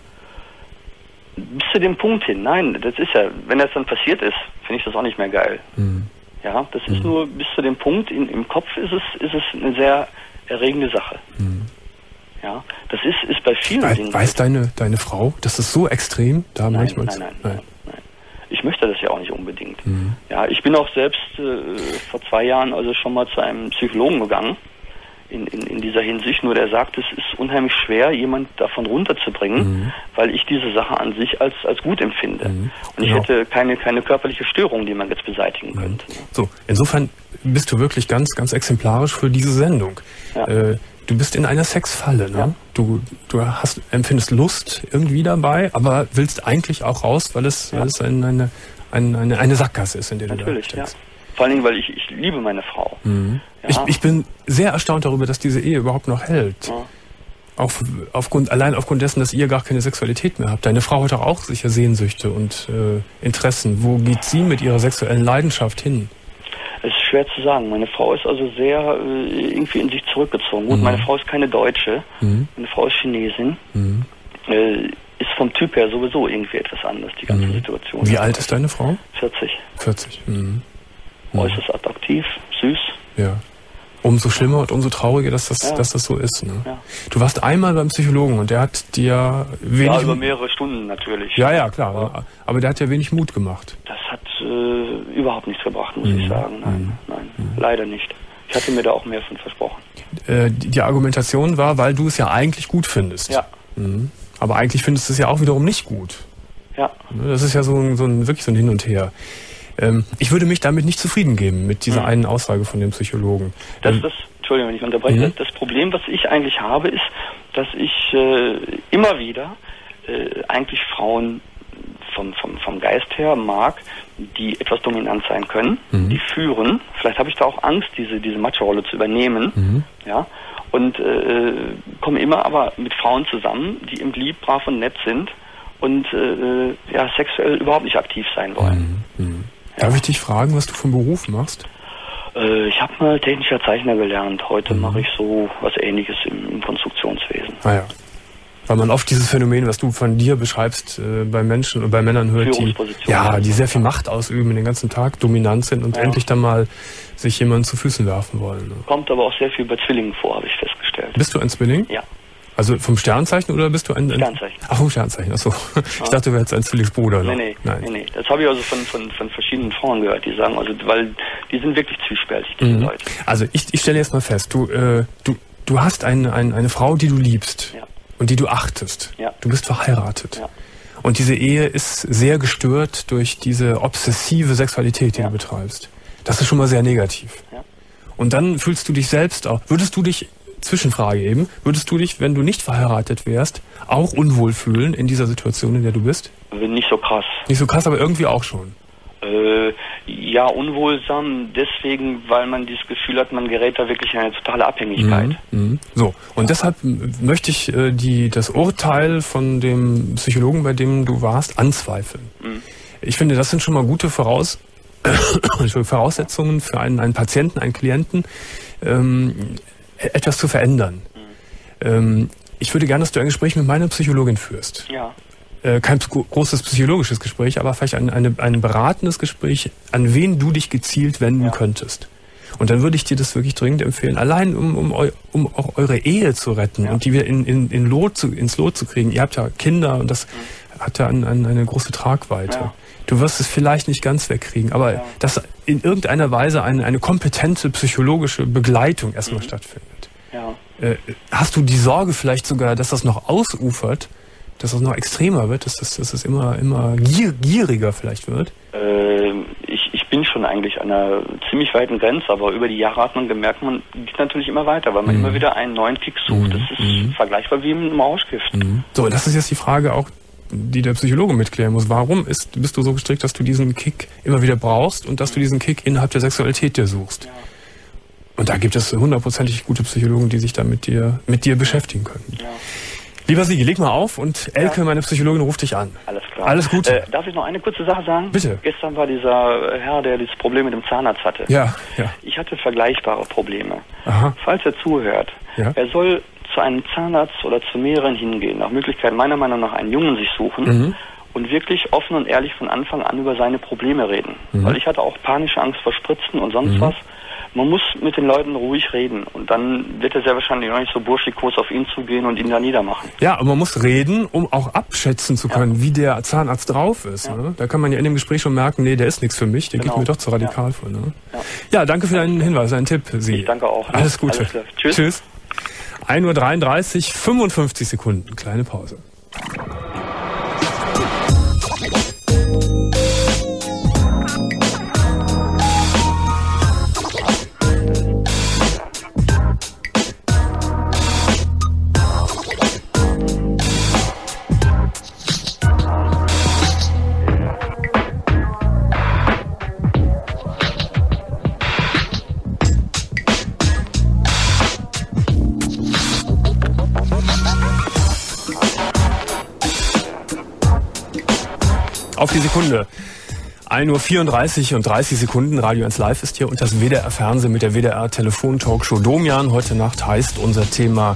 Bis zu dem Punkt hin, nein, das ist ja, wenn das dann passiert ist, finde ich das auch nicht mehr geil. Mhm. Ja, das ist mhm. nur bis zu dem Punkt, in, im Kopf ist es, ist es eine sehr erregende Sache. Mhm. Ja, das ist, ist bei vielen We Dingen. Weiß deine, deine Frau, das ist so extrem? Da nein, manchmal nein, nein, nein. nein, nein. Ich möchte das ja auch nicht unbedingt. Mhm. Ja, ich bin auch selbst äh, vor zwei Jahren also schon mal zu einem Psychologen gegangen. In, in, in dieser Hinsicht, nur der sagt, es ist unheimlich schwer, jemand davon runterzubringen, mhm. weil ich diese Sache an sich als, als gut empfinde. Mhm. Und ich genau. hätte keine, keine körperliche Störung, die man jetzt beseitigen mhm. könnte. So, insofern bist du wirklich ganz, ganz exemplarisch für diese Sendung. Ja. Äh, du bist in einer Sexfalle, ne? Ja. Du, du hast, empfindest Lust irgendwie dabei, aber willst eigentlich auch raus, weil es, ja. weil es eine, eine, eine, eine Sackgasse ist, in der Natürlich, du da steckst. ja. Vor allen Dingen, weil ich, ich liebe meine Frau. Mhm. Ja. Ich, ich bin sehr erstaunt darüber, dass diese Ehe überhaupt noch hält. Ja. Auf, aufgrund, allein aufgrund dessen, dass ihr gar keine Sexualität mehr habt. Deine Frau hat doch auch sicher Sehnsüchte und äh, Interessen. Wo geht sie mit ihrer sexuellen Leidenschaft hin? Es ist schwer zu sagen. Meine Frau ist also sehr äh, irgendwie in sich zurückgezogen. Gut, mhm. meine Frau ist keine Deutsche. Mhm. Meine Frau ist Chinesin. Mhm. Äh, ist vom Typ her sowieso irgendwie etwas anders, die ganze mhm. Situation. Wie alt ist deine Frau? vierzig. vierzig. Mhm. Mhm. Äußerst attraktiv, süß. Ja. Umso schlimmer und umso trauriger, dass das, ja. dass das so ist. Ne? Ja. Du warst einmal beim Psychologen und der hat dir wenig... Ja, über mehrere Stunden natürlich. Ja, ja, klar. Ja. Aber der hat dir wenig Mut gemacht. Das hat äh, überhaupt nichts gebracht, muss mhm. ich sagen. Nein, mhm. nein, mhm. leider nicht. Ich hatte mir da auch mehr von versprochen. Äh, die, die Argumentation war, weil du es ja eigentlich gut findest. Ja. Mhm. Aber eigentlich findest du es ja auch wiederum nicht gut. Ja. Das ist ja so ein, so ein wirklich so ein Hin und Her. Ähm, ich würde mich damit nicht zufrieden geben, mit dieser mhm. einen Aussage von dem Psychologen. Das ähm, ist, Entschuldigung, wenn ich unterbreche. Mhm. Das Problem, was ich eigentlich habe, ist, dass ich äh, immer wieder äh, eigentlich Frauen vom, vom, vom Geist her mag, die etwas dominant sein können, mhm. die führen. Vielleicht habe ich da auch Angst, diese, diese Macho-Rolle zu übernehmen. Mhm. Ja. Und äh, komme immer aber mit Frauen zusammen, die eben lieb, brav und nett sind und äh, ja, sexuell überhaupt nicht aktiv sein wollen. Mhm. Mhm. Ja. Darf ich dich fragen, was du vom Beruf machst? Äh, ich habe mal technischer Zeichner gelernt. Heute mhm. mache ich so was Ähnliches im, im Konstruktionswesen. Ah ja. Weil man oft dieses Phänomen, was du von dir beschreibst, äh, bei Menschen oder bei Männern hört, die, ja, die sehr viel Macht ausüben, den ganzen Tag dominant sind und ja. endlich dann mal sich jemanden zu Füßen werfen wollen. Ne? Kommt aber auch sehr viel bei Zwillingen vor, habe ich festgestellt. Bist du ein Zwilling? Ja. Also vom Sternzeichen oder bist du ein... ein Sternzeichen. Ach, vom Sternzeichen, achso. Ja. Ich dachte, du wärst ein Zwillingsbruder. Nee, nee, Nein. nee, nee. Das habe ich also von, von, von verschiedenen Frauen gehört, die sagen, also, weil die sind wirklich zwiespältig, diese mhm. Leute. Also ich, ich stelle jetzt mal fest, du, äh, du, du hast eine, eine, eine Frau, die du liebst. Ja. Und die du achtest. Ja. Du bist verheiratet. Ja. Und diese Ehe ist sehr gestört durch diese obsessive Sexualität, die ja. du betreibst. Das ist schon mal sehr negativ. Ja. Und dann fühlst du dich selbst auch. Würdest du dich, Zwischenfrage eben, würdest du dich, wenn du nicht verheiratet wärst, auch unwohl fühlen in dieser Situation, in der du bist? Nicht so krass. Nicht so krass, aber irgendwie auch schon. Äh, ja, unwohlsam deswegen, weil man dieses Gefühl hat, man gerät da wirklich in eine totale Abhängigkeit. Mhm. Mhm. So, und deshalb möchte ich äh, die, das Urteil von dem Psychologen, bei dem du warst, anzweifeln. Mhm. Ich finde, das sind schon mal gute Voraus Voraussetzungen für einen, einen Patienten, einen Klienten, ähm, etwas zu verändern. Mhm. Ähm, ich würde gerne, dass du ein Gespräch mit meiner Psychologin führst. Ja. Äh, kein großes psychologisches Gespräch, aber vielleicht ein, eine, ein beratendes Gespräch, an wen du dich gezielt wenden ja. könntest. Und dann würde ich dir das wirklich dringend empfehlen, allein um, um, eu, um auch eure Ehe zu retten ja. und die wieder in, in, in Lot zu, ins Lot zu kriegen. Ihr habt ja Kinder und das mhm. hat ja an, an eine große Tragweite. Ja. Du wirst es vielleicht nicht ganz wegkriegen, aber ja. dass in irgendeiner Weise eine, eine kompetente psychologische Begleitung erstmal mhm. stattfindet. Ja. Äh, hast du die Sorge vielleicht sogar, dass das noch ausufert, dass das noch extremer wird, dass das, dass das immer, immer gier, gieriger vielleicht wird? Äh, ich, ich bin schon eigentlich an einer ziemlich weiten Grenze, aber über die Jahre hat man gemerkt, man geht natürlich immer weiter, weil man mhm. immer wieder einen neuen Kick sucht. Das ist mhm. vergleichbar wie im Rauschgift. Mhm. So, das ist jetzt die Frage auch, die der Psychologe mitklären muss. Warum ist, bist du so gestrickt, dass du diesen Kick immer wieder brauchst und dass du diesen Kick innerhalb der Sexualität dir suchst? Ja. Und da gibt es hundertprozentig gute Psychologen, die sich da mit dir, mit dir beschäftigen können. Ja. Lieber Sigi, leg mal auf und Elke, ja. meine Psychologin, ruft dich an. Alles klar. Alles Gute. Äh, darf ich noch eine kurze Sache sagen? Bitte. Gestern war dieser Herr, der dieses Problem mit dem Zahnarzt hatte. Ja, ja. Ich hatte vergleichbare Probleme. Aha. Falls er zuhört, ja. er soll zu einem Zahnarzt oder zu mehreren hingehen, nach Möglichkeit meiner Meinung nach einen Jungen sich suchen mhm. und wirklich offen und ehrlich von Anfang an über seine Probleme reden. Mhm. Weil ich hatte auch panische Angst vor Spritzen und sonst mhm. was. Man muss mit den Leuten ruhig reden und dann wird er sehr wahrscheinlich auch nicht so burschikos auf ihn zugehen und ihn da niedermachen. Ja, und man muss reden, um auch abschätzen zu können, ja. wie der Zahnarzt drauf ist. Ja. Ne? Da kann man ja in dem Gespräch schon merken, nee, der ist nichts für mich, der genau. geht mir doch zu radikal ja. vor. Ne? Ja. ja, danke für deinen Hinweis, deinen Tipp, Sie. Ich danke auch. Alles Gute. Alles Tschüss. Tschüss. ein Uhr dreiunddreißig, fünfundfünfzig Sekunden, kleine Pause. Auf die Sekunde. ein Uhr vierunddreißig und dreißig Sekunden. Radio eins Live ist hier und das W D R Fernsehen mit der W D R Telefon-Talkshow Domian. Heute Nacht heißt unser Thema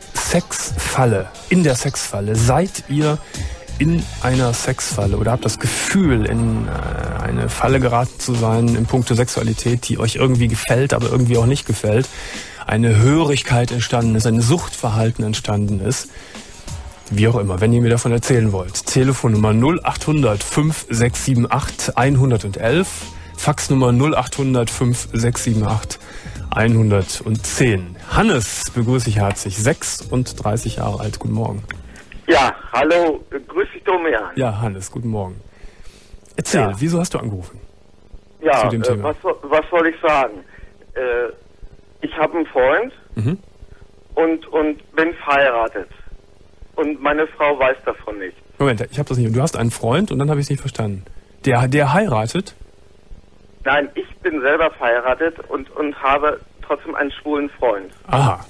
Sexfalle. In der Sexfalle. Seid ihr in einer Sexfalle oder habt das Gefühl, in äh, eine Falle geraten zu sein in puncto Sexualität, die euch irgendwie gefällt, aber irgendwie auch nicht gefällt? Eine Hörigkeit entstanden ist, ein Suchtverhalten entstanden ist. Wie auch immer, wenn ihr mir davon erzählen wollt. Telefonnummer null achthundert, fünf sechs sieben acht, hundertelf, Faxnummer null achthundert, fünf sechs sieben acht, hundertzehn. Hannes begrüße ich herzlich, sechsunddreißig Jahre alt. Guten Morgen. Ja, hallo, grüß dich Domian. Ja, Hannes, guten Morgen. Erzähl, ja. Wieso hast du angerufen? Ja, zu dem Thema? Äh, was, was soll ich sagen? Äh, ich habe einen Freund mhm. und, und bin verheiratet. Und meine Frau weiß davon nicht. Moment, ich habe das nicht. Du hast einen Freund und dann habe ich es nicht verstanden. Der, der heiratet? Nein, ich bin selber verheiratet und, und habe trotzdem einen schwulen Freund. Aha.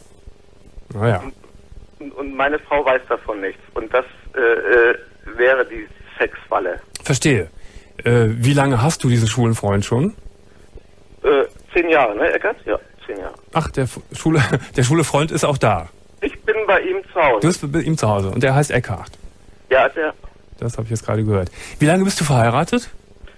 Naja. Und, und meine Frau weiß davon nichts. Und das äh, äh, wäre die Sexfalle. Verstehe. Äh, wie lange hast du diesen schwulen Freund schon? Äh, zehn Jahre, ne, Eckert? Ja, zehn Jahre. Ach, der schwule, der schwule Freund ist auch da. Ich bin bei ihm zu Hause. Du bist bei ihm zu Hause und der heißt Eckhard. Ja, der. Das habe ich jetzt gerade gehört. Wie lange bist du verheiratet?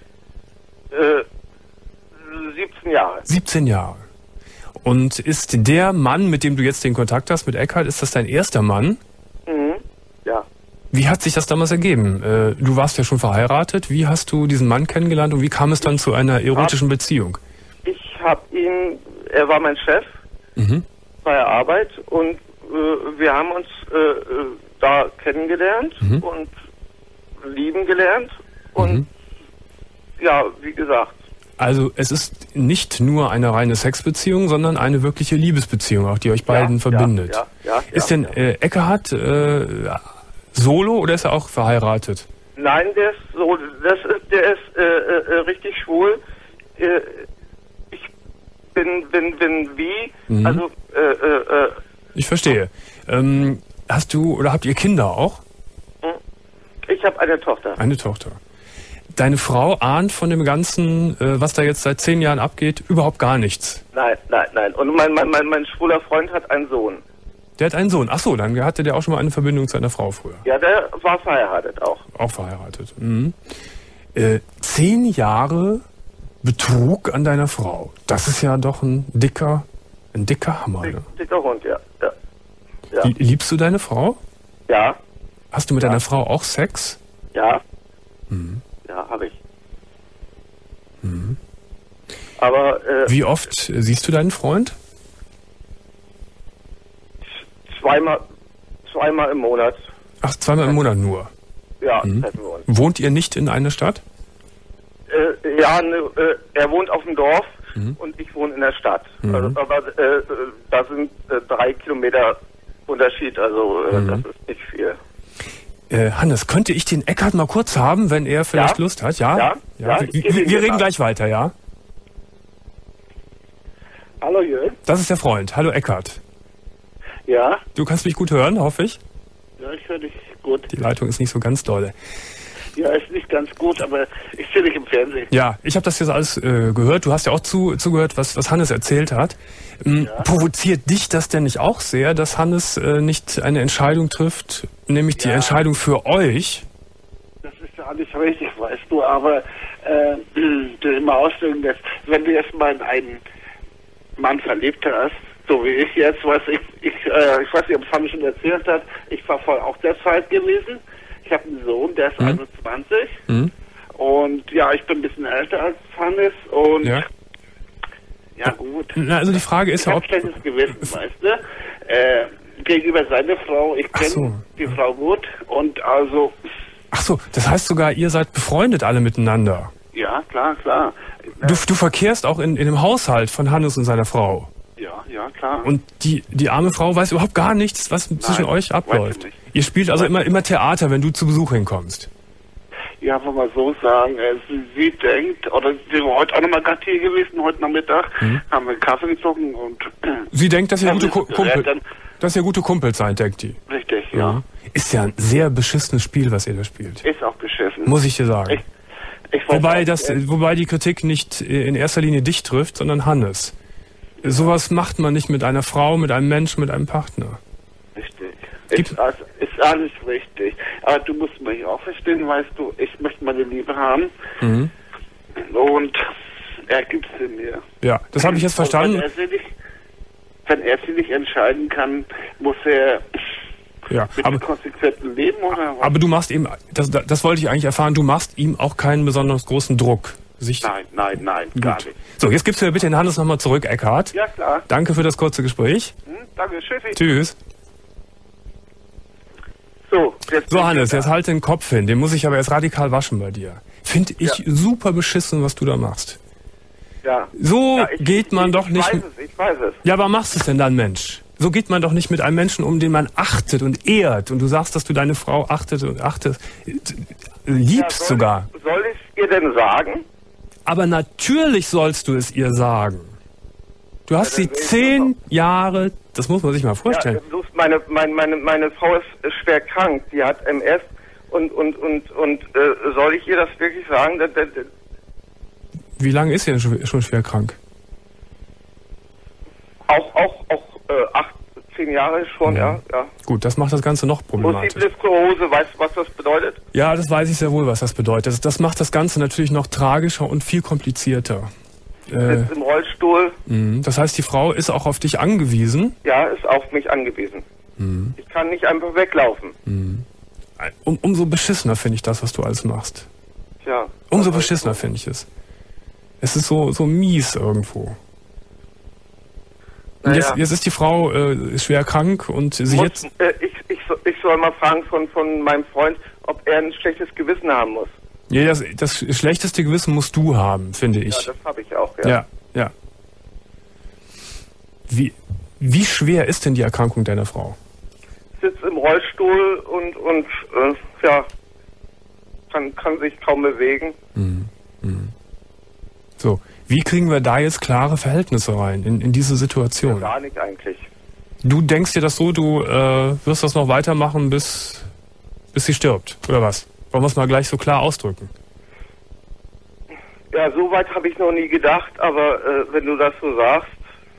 Äh, siebzehn Jahre. siebzehn Jahre. Und ist der Mann, mit dem du jetzt den Kontakt hast, mit Eckhard, ist das dein erster Mann? Mhm, ja. Wie hat sich das damals ergeben? Äh, du warst ja schon verheiratet. Wie hast du diesen Mann kennengelernt und wie kam es dann ich zu einer erotischen hab, Beziehung? Ich habe ihn, er war mein Chef. Mhm. Bei der Arbeit und äh, wir haben uns äh, da kennengelernt mhm. und lieben gelernt und mhm. ja, wie gesagt. Also es ist nicht nur eine reine Sexbeziehung, sondern eine wirkliche Liebesbeziehung, auch die euch beiden ja, verbindet. Ja, ja, ja, ist denn äh, Eckhard äh, solo oder ist er auch verheiratet? Nein, der ist so, das ist, der ist äh, äh, richtig schwul. Äh, ich bin, bin, bin wie, Mhm. also, äh, äh, äh, Ich verstehe. Ähm, hast du oder habt ihr Kinder auch? ich habe eine Tochter. Eine Tochter. Deine Frau ahnt von dem Ganzen, äh, was da jetzt seit zehn Jahren abgeht, überhaupt gar nichts. Nein, nein, nein. Und mein, mein, mein, mein schwuler Freund hat einen Sohn. Der hat einen Sohn. Ach so, dann hatte der auch schon mal eine Verbindung zu einer Frau früher. Ja, der war verheiratet auch. Auch verheiratet. Mhm. Äh, zehn Jahre Betrug an deiner Frau. Das ist ja doch ein dicker, ein dicker Hammer. Ne? Dick, dicker Hund, ja. ja. ja. Lie- Liebst du deine Frau? Ja, Hast du mit Ja. deiner Frau auch Sex? ja. Mhm. Ja, habe ich. Aber äh, Wie oft äh, siehst du deinen Freund? zweimal, zweimal im Monat. Ach, zweimal im Monat nur. Ja, Mhm. treffen wir uns. Wohnt ihr nicht in einer Stadt? Äh, ja, ne, äh, er wohnt auf dem Dorf Mhm. und ich wohne in der Stadt. Mhm. Also, aber äh, da sind äh, drei Kilometer Unterschied, also äh, Mhm. das ist nicht viel. Äh, Hannes, könnte ich den Eckart mal kurz haben, wenn er vielleicht Ja. Lust hat? Ja? Ja, ja, wir ich gebe wir, ihn wir dir reden mal. gleich weiter, ja? Hallo Jürgen. Das ist der Freund. Hallo Eckart. Ja, Du kannst mich gut hören, hoffe ich. ja, ich höre dich gut. Die Leitung ist nicht so ganz dolle. Ja, ist nicht ganz gut, aber ich sehe dich im Fernsehen. Ja, ich habe das jetzt alles äh, gehört. Du hast ja auch zu, zugehört, was, was Hannes erzählt hat. Ähm, Ja. Provoziert dich das denn nicht auch sehr, dass Hannes äh, nicht eine Entscheidung trifft, nämlich die Ja. Entscheidung für euch? Das ist ja alles richtig, weißt du, aber äh, du immer ausdrücken lässt, wenn du jetzt mal in einen Mann verliebt hast, so wie ich jetzt, weiß ich, ich, äh, ich weiß nicht, ob es Hannes schon erzählt hat, ich war voll auch der Zeit gewesen. Ich habe einen Sohn, der ist Mhm. einundzwanzig Hm? und ja, ich bin ein bisschen älter als Hannes und Ja. ja gut. Na, also die Frage ist Ich ja, habe ob... schlechtes Gewissen, weißt du, äh, gegenüber seiner Frau, ich Ach kenne so. die Frau gut und also, Ach so, das heißt sogar, ihr seid befreundet alle miteinander. ja, klar, klar. Du, du verkehrst auch in, in dem Haushalt von Hannes und seiner Frau. Ja, ja, klar. Und die, die arme Frau weiß überhaupt gar nichts, was zwischen euch weiß abläuft. sie nicht. Ihr spielt also immer, immer Theater, wenn du zu Besuch hinkommst. Ja, wenn man so sagen, äh, sie, sie denkt, oder sie war heute auch nochmal gerade hier gewesen, heute Nachmittag, Mhm. haben wir Kaffee getrunken und Sie denkt, dass ihr haben gute wir Ku- Kumpel, dann, dass ihr gute Kumpels seid, denkt die. richtig, ja. Ist ja ein sehr beschissenes Spiel, was ihr da spielt. Ist auch beschissen. Muss ich dir sagen. Ich, ich weiß Wobei auch, das, äh, wobei die Kritik nicht in erster Linie dich trifft, sondern Hannes. Sowas macht man nicht mit einer Frau, mit einem Menschen, mit einem Partner. Richtig. Gibt- Ist, also, ist alles richtig. Aber du musst mich auch verstehen, weißt du, ich möchte meine Liebe haben Mhm. und er gibt sie mir. Ja, das habe ich jetzt Und verstanden. Wenn er, sie nicht, wenn er sie nicht entscheiden kann, muss er Ja, mit aber, konsequentem Leben oder was? aber du machst ihm, das, das wollte ich eigentlich erfahren, du machst ihm auch keinen besonders großen Druck. Sich, Nein, nein, nein, gar Gut. nicht. So, jetzt gibst du mir bitte den Hannes nochmal zurück, Eckhard. Ja, klar. Danke für das kurze Gespräch. Hm, danke, tschüssi. Tschüss. So, jetzt So, bin ich Hannes, da. jetzt halt den Kopf hin. Den muss ich aber jetzt radikal waschen bei dir. Finde ich Ja. super beschissen, was du da machst. Ja. So ja, ich, geht man ich, doch ich nicht. Weiß es, ich weiß es. Ja, aber machst du es denn dann, Mensch? So geht man doch nicht mit einem Menschen um, den man achtet und ehrt. Und du sagst, dass du deine Frau achtet und achtest. Liebst Ja, soll sogar. Ich, soll ich ihr denn sagen? Aber natürlich sollst du es ihr sagen. Du hast Ja, sie dann will ich zehn Jahre, das muss man sich mal vorstellen. Ja, bloß meine, meine, meine, meine Frau ist äh, schwer krank. Die hat M S. Und, und, und, und äh, soll ich ihr das wirklich sagen? Das, das, das, Wie lange ist sie denn schon, schon schwer krank? auch, auch, auch äh, acht, zehn Jahre schon, Ja. ja. ja. Gut, das macht das Ganze noch problematisch. Multiple Sklerose, weißt du, was das bedeutet? Ja, das weiß ich sehr wohl, was das bedeutet. Das, das macht das Ganze natürlich noch tragischer und viel komplizierter. Äh, Sitzt im Rollstuhl, mh. Das heißt, die Frau ist auch auf dich angewiesen. ja, ist auf mich angewiesen. Mhm. Ich kann nicht einfach weglaufen. Um, umso beschissener finde ich das, was du alles machst. Tja. Umso beschissener finde ich es. Es ist so, so mies irgendwo. Und Naja. jetzt, jetzt ist die Frau äh, schwer krank und sie Muss, jetzt... äh, ich, ich, so- ich soll mal fragen von, von meinem Freund, ob er ein schlechtes Gewissen haben muss. Ja, das, das schlechteste Gewissen musst du haben, finde ich. Ja, das habe ich auch, ja. Ja, ja. Wie, wie schwer ist denn die Erkrankung deiner Frau? Sitzt im Rollstuhl und, und äh, ja, kann, kann sich kaum bewegen. Mhm. Mhm. So, wie kriegen wir da jetzt klare Verhältnisse rein in, in diese Situation? Gar nicht eigentlich. Du denkst dir das so, du äh, wirst das noch weitermachen, bis, bis sie stirbt, oder was? Wollen wir es mal gleich so klar ausdrücken? Ja, so weit habe ich noch nie gedacht, aber äh, wenn du das so sagst...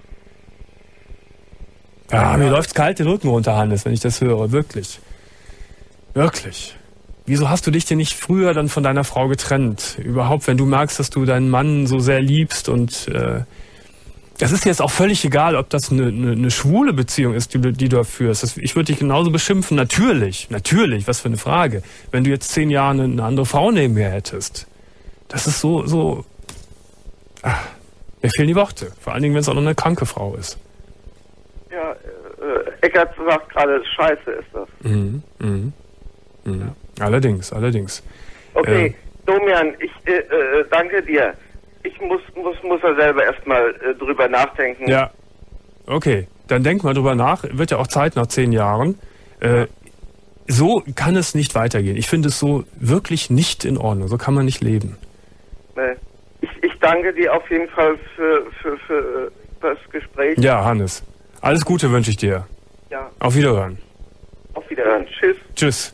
Ja, mir läuft's kalt den Rücken runter, Hannes, wenn ich das höre, wirklich. Wirklich. Wieso hast du dich denn nicht früher dann von deiner Frau getrennt? Überhaupt, wenn du merkst, dass du deinen Mann so sehr liebst und... Äh, Das ist jetzt auch völlig egal, ob das eine, eine, eine schwule Beziehung ist, die, die du da führst. Das, ich würde dich genauso beschimpfen. Natürlich, natürlich, was für eine Frage. Wenn du jetzt zehn Jahre eine, eine andere Frau neben mir hättest. Das ist so, so... Ach, mir fehlen die Worte. Vor allen Dingen, wenn es auch noch eine kranke Frau ist. Ja, äh, Eckert sagt gerade, scheiße ist das. Mhm, mhm, mhm. Ja. Allerdings, allerdings. Okay, äh, Domian, ich äh, äh, danke dir. Ich muss, muss, muss da selber erstmal äh, drüber nachdenken. Ja, okay. Dann denk mal drüber nach. Wird ja auch Zeit nach zehn Jahren. Äh, so kann es nicht weitergehen. Ich finde es so wirklich nicht in Ordnung. So kann man nicht leben. Nee. Ich, ich danke dir auf jeden Fall für, für, für das Gespräch. Ja, Hannes. Alles Gute wünsche ich dir. Ja. Auf Wiederhören. Auf Wiederhören. Tschüss. Tschüss.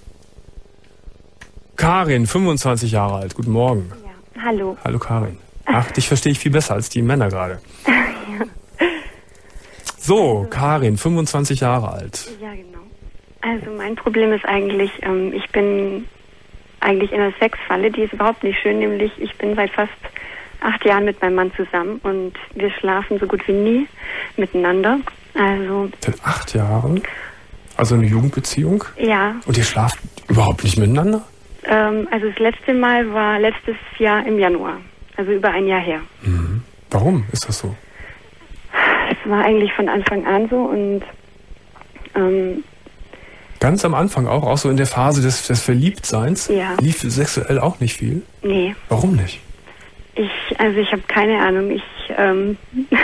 Karin, fünfundzwanzig Jahre alt. Guten Morgen. Ja. Hallo. Hallo Karin. Ach, dich verstehe ich viel besser als die Männer gerade. Ja. So, Karin, fünfundzwanzig Jahre alt. Ja, genau. Also mein Problem ist eigentlich, ähm, ich bin eigentlich in einer Sexfalle, die ist überhaupt nicht schön, nämlich ich bin seit fast acht Jahren mit meinem Mann zusammen und wir schlafen so gut wie nie miteinander. Also Seit acht Jahren? Also eine Jugendbeziehung? Ja. Und ihr schlaft überhaupt nicht miteinander? Ähm, also das letzte Mal war letztes Jahr im Januar. Also über ein Jahr her. Mhm. Warum ist das so? Es war eigentlich von Anfang an so und ähm, ganz am Anfang auch, auch so in der Phase des, des Verliebtseins, ja. lief sexuell auch nicht viel? Nee. Warum nicht? Ich, also ich habe keine Ahnung. Ich, ähm,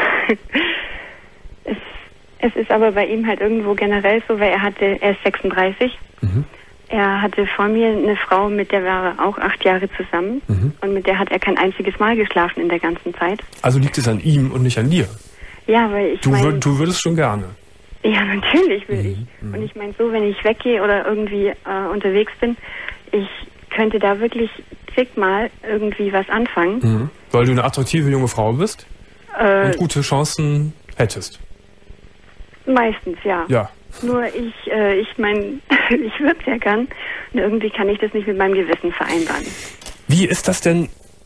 es, es ist aber bei ihm halt irgendwo generell so, weil er hatte, er ist sechsunddreißig. Mhm. Er hatte vor mir eine Frau, mit der war er auch acht Jahre zusammen. Mhm. Und mit der hat er kein einziges Mal geschlafen in der ganzen Zeit. Also liegt es an ihm und nicht an dir? Ja, weil ich Du, mein, würd, du würdest schon gerne? Ja, natürlich will mhm. ich. Mhm. Und ich meine so, wenn ich weggehe oder irgendwie äh, unterwegs bin, ich könnte da wirklich zigmal irgendwie was anfangen. Mhm. Weil du eine attraktive junge Frau bist äh, und gute Chancen hättest? Meistens, ja. Ja. Nur ich, äh, ich meine, ich würde es ja gern. Und irgendwie kann ich das nicht mit meinem Gewissen vereinbaren. Wie ist das denn,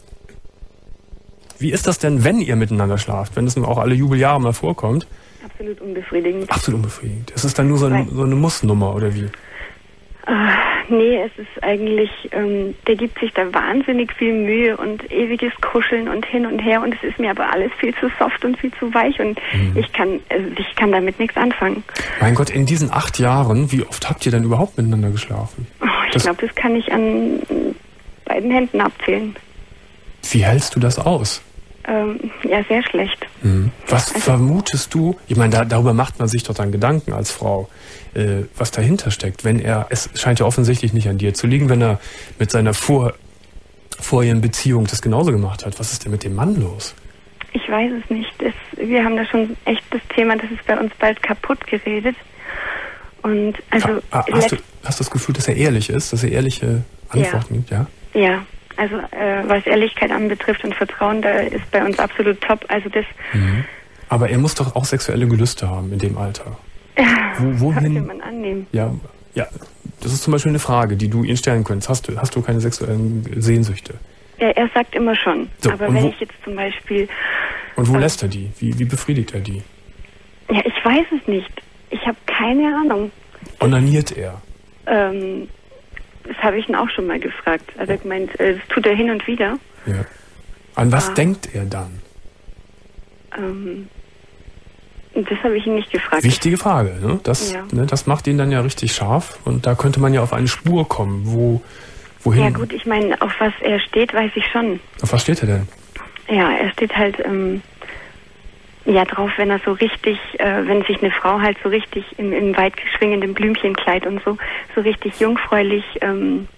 wie ist das denn, wenn ihr miteinander schlaft? Wenn das nun auch alle Jubeljahre mal vorkommt? Absolut unbefriedigend. Absolut unbefriedigend. Ist es dann nur so, ein, so eine Mussnummer oder wie? Uh, nee, es ist eigentlich, ähm, der gibt sich da wahnsinnig viel Mühe und ewiges Kuscheln und hin und her und es ist mir aber alles viel zu soft und viel zu weich und mhm. ich kann also ich kann damit nichts anfangen. Mein Gott, in diesen acht Jahren, wie oft habt ihr denn überhaupt miteinander geschlafen? Oh, ich glaube, das kann ich an beiden Händen abzählen. Wie hältst du das aus? Ähm, ja, sehr schlecht. Mhm. Was also, vermutest du, ich meine, da, darüber macht man sich doch dann Gedanken als Frau, äh, was dahinter steckt, wenn er, es scheint ja offensichtlich nicht an dir zu liegen, wenn er mit seiner vor, vorherigen Beziehung das genauso gemacht hat. Was ist denn mit dem Mann los? Ich weiß es nicht. Das, wir haben da schon echt das Thema, das ist bei uns bald kaputt geredet. Und also ah, ah, hast, du, hast du das Gefühl, dass er ehrlich ist, dass er ehrliche Antworten gibt, ja? Ja. Also äh, was Ehrlichkeit anbetrifft und Vertrauen, da ist bei uns absolut top. Also das. Mhm. Aber er muss doch auch sexuelle Gelüste haben in dem Alter. Wo, wohin? Sollte man annehmen. Ja, ja, das ist zum Beispiel eine Frage, die du ihn stellen könntest. Hast du, hast du keine sexuellen Sehnsüchte? Ja, er sagt immer schon. So, aber wenn wo, ich jetzt zum Beispiel. Und wo äh, lässt er die? Wie, wie befriedigt er die? Ja, ich weiß es nicht. Ich habe keine Ahnung. Onaniert er? Ähm. Das habe ich ihn auch schon mal gefragt. Also er meint, das tut er hin und wieder. Ja. An was ah. denkt er dann? Ähm, das habe ich ihn nicht gefragt. Wichtige Frage, ne? Das, ja. ne, das macht ihn dann ja richtig scharf und da könnte man ja auf eine Spur kommen, wo, wohin. Ja gut, ich meine, auf was er steht, weiß ich schon. Auf was steht er denn? Ja, er steht halt ähm, ja drauf, wenn er so richtig, äh, wenn sich eine Frau halt so richtig im, im weit schwingenden Blümchenkleid und so, so richtig jungfräulich ähm,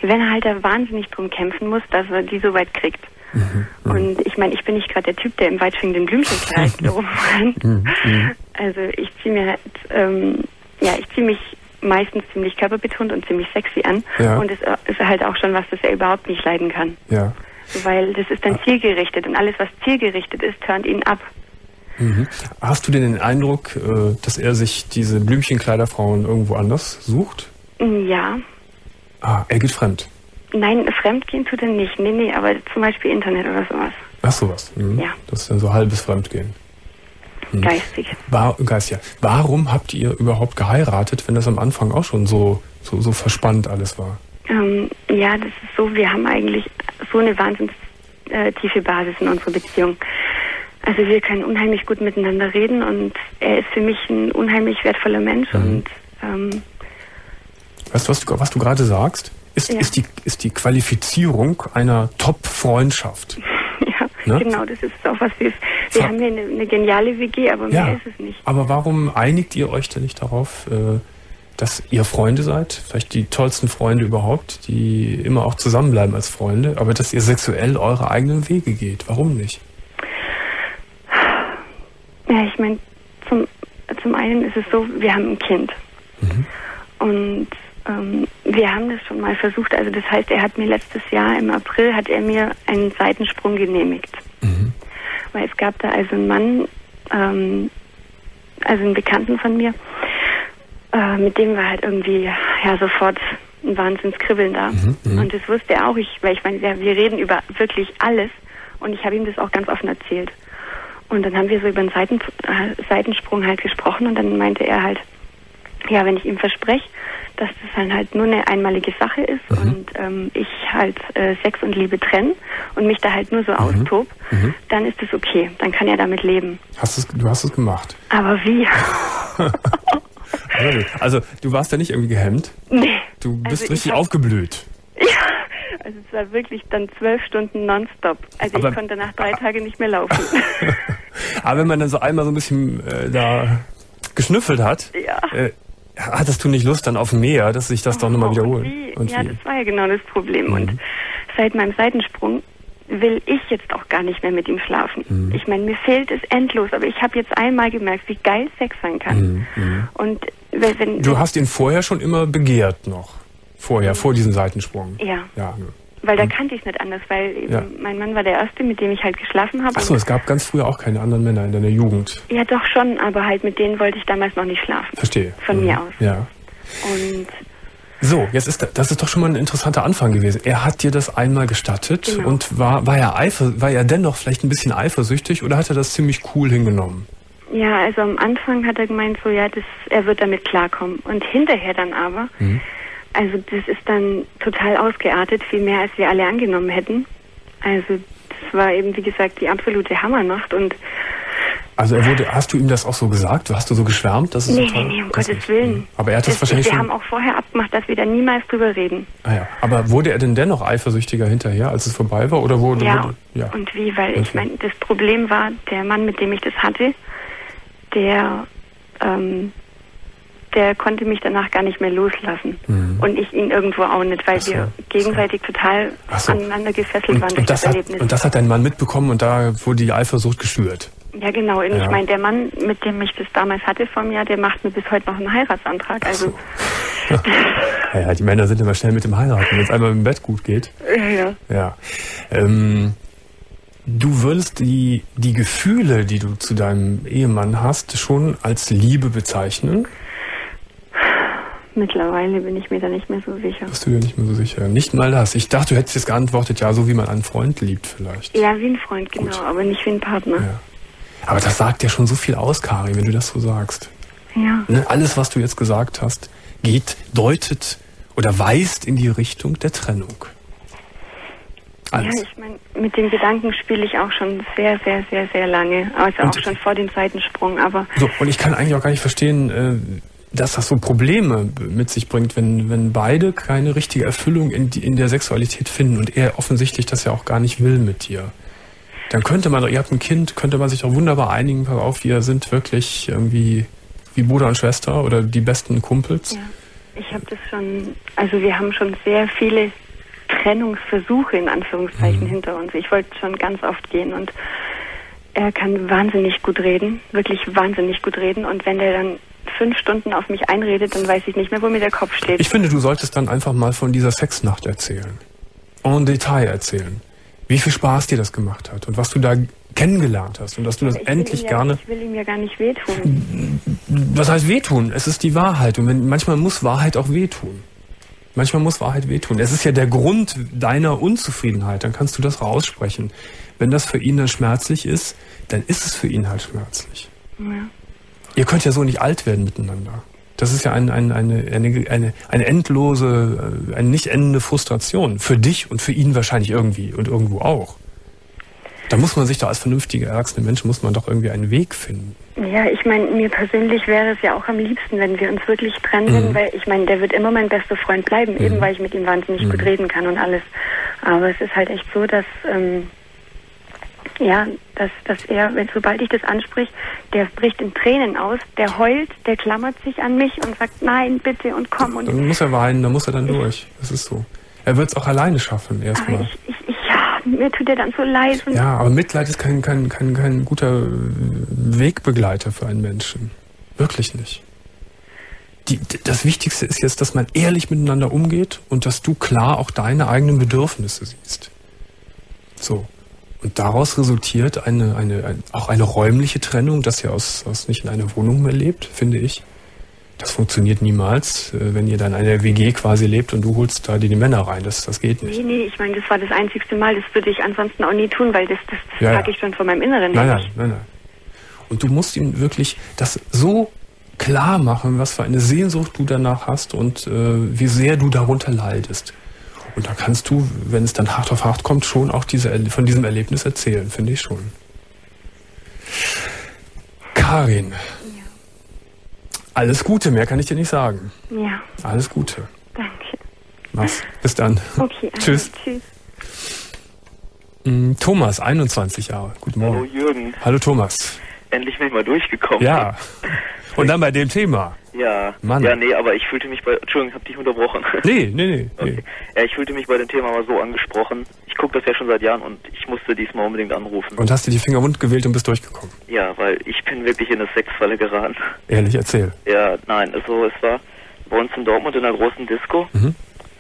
wenn er halt da wahnsinnig drum kämpfen muss, dass er die so weit kriegt. Mhm, und ich meine, ich bin nicht gerade der Typ, der im weit schwingenden Blümchenkleid rumrennt. Mhm, also ich ziehe mir halt, ähm, ja, ich ziehe mich meistens ziemlich körperbetont und ziemlich sexy an. Ja. Und es ist halt auch schon was, das er überhaupt nicht leiden kann. Ja. Weil das ist dann zielgerichtet und alles, was zielgerichtet ist, turnt ihn ab. Mhm. Hast du denn den Eindruck, dass er sich diese Blümchenkleiderfrauen irgendwo anders sucht? Ja. Ah, er geht fremd? Nein, fremdgehen tut er nicht. Nee, nee, aber zum Beispiel Internet oder sowas. Ach, sowas. Mhm. Ja. Das ist dann so halbes Fremdgehen. Mhm. Geistig. War, Geist, ja. Warum habt ihr überhaupt geheiratet, wenn das am Anfang auch schon so, so, so verspannt alles war? Ähm, ja, das ist so, wir haben eigentlich so eine wahnsinnig äh, tiefe Basis in unserer Beziehung. Also wir können unheimlich gut miteinander reden und er ist für mich ein unheimlich wertvoller Mensch. Mhm. Und ähm, weißt du, was du, was du gerade sagst? Ist, ja. ist, die, ist die Qualifizierung einer Top-Freundschaft. Ja, ne? Genau, das ist auch was wir. Wir Ver haben hier eine, eine geniale W G, aber mehr ja, ist es nicht. Aber warum einigt ihr euch denn nicht darauf, äh, dass ihr Freunde seid? Vielleicht die tollsten Freunde überhaupt, die immer auch zusammenbleiben als Freunde, aber dass ihr sexuell eure eigenen Wege geht. Warum nicht? Ja, ich meine, zum, zum einen ist es so, wir haben ein Kind. Mhm. Und ähm, wir haben das schon mal versucht. Also das heißt, er hat mir letztes Jahr im April hat er mir einen Seitensprung genehmigt. Mhm. Weil es gab da also einen Mann, ähm, also einen Bekannten von mir, äh, mit dem war halt irgendwie ja sofort ein Wahnsinnskribbeln da. Mhm. Und das wusste er auch. Ich, weil ich meine, wir, wir reden über wirklich alles und ich habe ihm das auch ganz offen erzählt. Und dann haben wir so über einen Seiten, äh, Seitensprung halt gesprochen und dann meinte er halt, ja, wenn ich ihm verspreche, dass das dann halt nur eine einmalige Sache ist mhm. und ähm, ich halt äh, Sex und Liebe trenne und mich da halt nur so mhm. austob, mhm. dann ist das okay, dann kann er damit leben. Hast du's, du hast es gemacht? Aber wie? Also, du warst ja nicht irgendwie gehemmt? Nee. Du bist also richtig hab, aufgeblüht. Ja, also es war wirklich dann zwölf Stunden nonstop. Also aber, ich konnte nach drei Tagen nicht mehr laufen. Aber wenn man dann so einmal so ein bisschen äh, da geschnüffelt hat, ja. äh, hattest du nicht Lust dann auf mehr, dass sich das oh, doch nochmal wiederholt? Und wie? Und ja, wie? Das war ja genau das Problem. Mhm. Und seit meinem Seitensprung will ich jetzt auch gar nicht mehr mit ihm schlafen. Mhm. Ich meine, mir fehlt es endlos, aber ich habe jetzt einmal gemerkt, wie geil Sex sein kann. Mhm. Und wenn, wenn du hast ihn vorher schon immer begehrt noch? Vorher, mhm. vor diesem Seitensprung? Ja. ja. Weil da kannte ich es nicht anders, weil eben ja. mein Mann war der Erste, mit dem ich halt geschlafen habe. Achso, es gab ganz früher auch keine anderen Männer in deiner Jugend. Ja, doch schon, aber halt mit denen wollte ich damals noch nicht schlafen. Verstehe. Von mhm. mir aus. Ja. Und so, jetzt ist das ist doch schon mal ein interessanter Anfang gewesen. Er hat dir das einmal gestattet genau. und war war er eifer, war er dennoch vielleicht ein bisschen eifersüchtig oder hat er das ziemlich cool hingenommen? Ja, also am Anfang hat er gemeint so, ja, das, er wird damit klarkommen. Und hinterher dann aber, mhm. also das ist dann total ausgeartet, viel mehr als wir alle angenommen hätten. Also das war eben, wie gesagt, die absolute Hammernacht und also er wurde, hast du ihm das auch so gesagt? Hast du so geschwärmt? Dass es nee, so toll, nee, nee, um Gottes nicht. Willen. Aber er hat das, das wahrscheinlich Wir schon... haben auch vorher abgemacht, dass wir da niemals drüber reden. Ah ja. Aber wurde er denn dennoch eifersüchtiger hinterher, als es vorbei war? Oder wurde, ja, wurde, ja. und wie? Weil ich meine, das Problem war, der Mann, mit dem ich das hatte, der, ähm, der konnte mich danach gar nicht mehr loslassen. Mhm. Und ich ihn irgendwo auch nicht, weil so, wir gegenseitig so. total so. aneinander gefesselt und, waren und durch das, das hat, Erlebnis. Und das hat dein Mann mitbekommen und da wurde die Eifersucht geschürt? Ja, genau. Und ja. ich meine, der Mann, mit dem ich das damals hatte vor mir, der macht mir bis heute noch einen Heiratsantrag. Also so. ja, ja, die Männer sind immer schnell mit dem Heiraten, wenn es einmal im Bett gut geht. Ja, ja. ja. Ähm, du würdest die, die Gefühle, die du zu deinem Ehemann hast, schon als Liebe bezeichnen? Mittlerweile bin ich mir da nicht mehr so sicher. Bist du dir nicht mehr so sicher? Nicht mal das. Ich dachte, du hättest jetzt geantwortet, ja, so wie man einen Freund liebt vielleicht. Ja, wie ein Freund, genau, Gut. aber nicht wie ein Partner. Ja. Aber das sagt ja schon so viel aus, Kari, wenn du das so sagst. Ja. Ne? Alles, was du jetzt gesagt hast, geht, deutet oder weist in die Richtung der Trennung. Alles. Ja, ich meine, mit dem Gedanken spiele ich auch schon sehr, sehr, sehr, sehr lange. Also und auch schon vor dem Seitensprung, aber... So, und ich kann eigentlich auch gar nicht verstehen, äh, dass das so Probleme mit sich bringt, wenn, wenn beide keine richtige Erfüllung in, die, in der Sexualität finden und er offensichtlich das ja auch gar nicht will mit dir. Dann könnte man, ihr habt ein Kind, könnte man sich doch wunderbar einigen, pass auf, wir sind wirklich irgendwie wie Bruder und Schwester oder die besten Kumpels. Ja, ich habe das schon, also wir haben schon sehr viele Trennungsversuche in Anführungszeichen mhm. hinter uns. Ich wollte schon ganz oft gehen und er kann wahnsinnig gut reden, wirklich wahnsinnig gut reden. Und wenn der dann fünf Stunden auf mich einredet, dann weiß ich nicht mehr, wo mir der Kopf steht. Ich finde, du solltest dann einfach mal von dieser Sexnacht erzählen. En Detail erzählen. Wie viel Spaß dir das gemacht hat und was du da kennengelernt hast und dass du das ich endlich ja, gerne... Ich will ihm ja gar nicht wehtun. Was heißt wehtun? Es ist die Wahrheit. Und wenn, manchmal muss Wahrheit auch wehtun. Manchmal muss Wahrheit wehtun. Es ist ja der Grund deiner Unzufriedenheit. Dann kannst du das raussprechen. Wenn das für ihn dann schmerzlich ist, dann ist es für ihn halt schmerzlich. Ja. Ihr könnt ja so nicht alt werden miteinander. Das ist ja ein, ein, eine, eine, eine, eine endlose, eine nicht endende Frustration. Für dich und für ihn wahrscheinlich irgendwie und irgendwo auch. Da muss man sich doch als vernünftiger, erwachsener Mensch, muss man doch irgendwie einen Weg finden. Ja, ich meine, mir persönlich wäre es ja auch am liebsten, wenn wir uns wirklich trennen würden, mhm. weil ich meine, der wird immer mein bester Freund bleiben, mhm. eben weil ich mit ihm wahnsinnig mhm. gut reden kann und alles. Aber es ist halt echt so, dass... Ähm, Ja, dass, dass er, wenn sobald ich das ansprich, der bricht in Tränen aus, der heult, der klammert sich an mich und sagt, nein, bitte und komm. Und dann muss er weinen, dann muss er dann durch. Das ist so. Er wird es auch alleine schaffen, erstmal. Aber ich, ich, ich, ja, mir tut er dann so leid. Und ja, aber Mitleid ist kein, kein, kein, kein guter Wegbegleiter für einen Menschen. Wirklich nicht. Die, das Wichtigste ist jetzt, dass man ehrlich miteinander umgeht und dass du klar auch deine eigenen Bedürfnisse siehst. So. Und daraus resultiert eine, eine, eine, auch eine räumliche Trennung, dass ihr aus, aus nicht in einer Wohnung mehr lebt, finde ich. Das funktioniert niemals, wenn ihr dann in einer W G quasi lebt und du holst da die, die Männer rein. Das, das geht nicht. Nee, nee, ich meine, das war das einzigste Mal. Das würde ich ansonsten auch nie tun, weil das, das, das ja, sage ich schon von meinem Inneren. Nein, nein, nein, nein. Und du musst ihm wirklich das so klar machen, was für eine Sehnsucht du danach hast und äh, wie sehr du darunter leidest. Und da kannst du, wenn es dann hart auf hart kommt, schon auch diese, von diesem Erlebnis erzählen, finde ich schon. Karin. Ja. Alles Gute, mehr kann ich dir nicht sagen. Ja. Alles Gute. Danke. Mach's. Bis dann. Okay. Also, tschüss. Tschüss. Thomas, einundzwanzig Jahre. Guten Morgen. Hallo Jürgen. Hallo Thomas. Endlich bin ich mal durchgekommen. Ja. Und dann bei dem Thema. Ja, Mann. Ja, nee, aber ich fühlte mich bei... Entschuldigung, ich hab dich unterbrochen. Nee, nee, nee. Okay. nee. Ja, ich fühlte mich bei dem Thema mal so angesprochen. Ich gucke das ja schon seit Jahren und ich musste diesmal unbedingt anrufen. Und hast dir die Finger wund gewählt und bist durchgekommen? Ja, weil ich bin wirklich in eine Sexfalle geraten. Ehrlich, erzähl. Ja, nein, also es war bei uns in Dortmund in einer großen Disco. Mhm.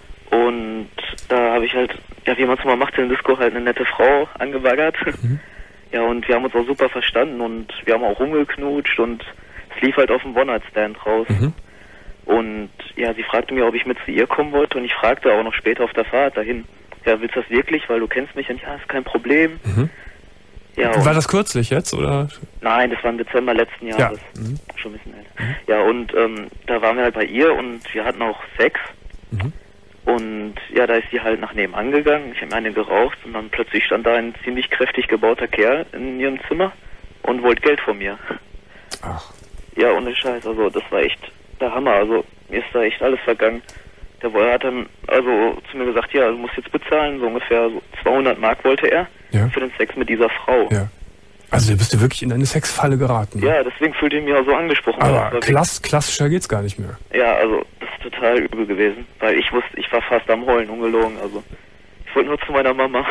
Und da habe ich halt, ja, wie man es mal macht in der Disco, halt eine nette Frau angebaggert. Mhm. Ja, und wir haben uns auch super verstanden und wir haben auch rumgeknutscht und es lief halt auf dem One-Night-Stand raus. Mhm. Und ja, sie fragte mir, ob ich mit zu ihr kommen wollte und ich fragte auch noch später auf der Fahrt dahin, ja, willst du das wirklich, weil du kennst mich? Und ja, ist kein Problem. Mhm. Ja, war das kürzlich jetzt, oder? Nein, das war im Dezember letzten Jahres. Ja. Mhm. Schon ein bisschen älter. Mhm. Ja, und ähm, da waren wir halt bei ihr und wir hatten auch Sex. Mhm. Und ja, da ist sie halt nach nebenan gegangen. Ich habe eine geraucht und dann plötzlich stand da ein ziemlich kräftig gebauter Kerl in ihrem Zimmer und wollte Geld von mir. Ach. Ja, ohne Scheiß. Also das war echt der Hammer. Also mir ist da echt alles vergangen. Der hat dann also zu mir gesagt, ja, du musst jetzt bezahlen. So ungefähr so zweihundert Mark wollte er ja. für den Sex mit dieser Frau. Ja. Also da bist du wirklich in eine Sexfalle geraten. Ne? Ja, deswegen fühlte ich mich auch so angesprochen. Aber klass, klassischer geht's gar nicht mehr. Ja, also das ist total übel gewesen, weil ich wusste, ich war fast am Heulen, ungelogen. Also ich wollte nur zu meiner Mama.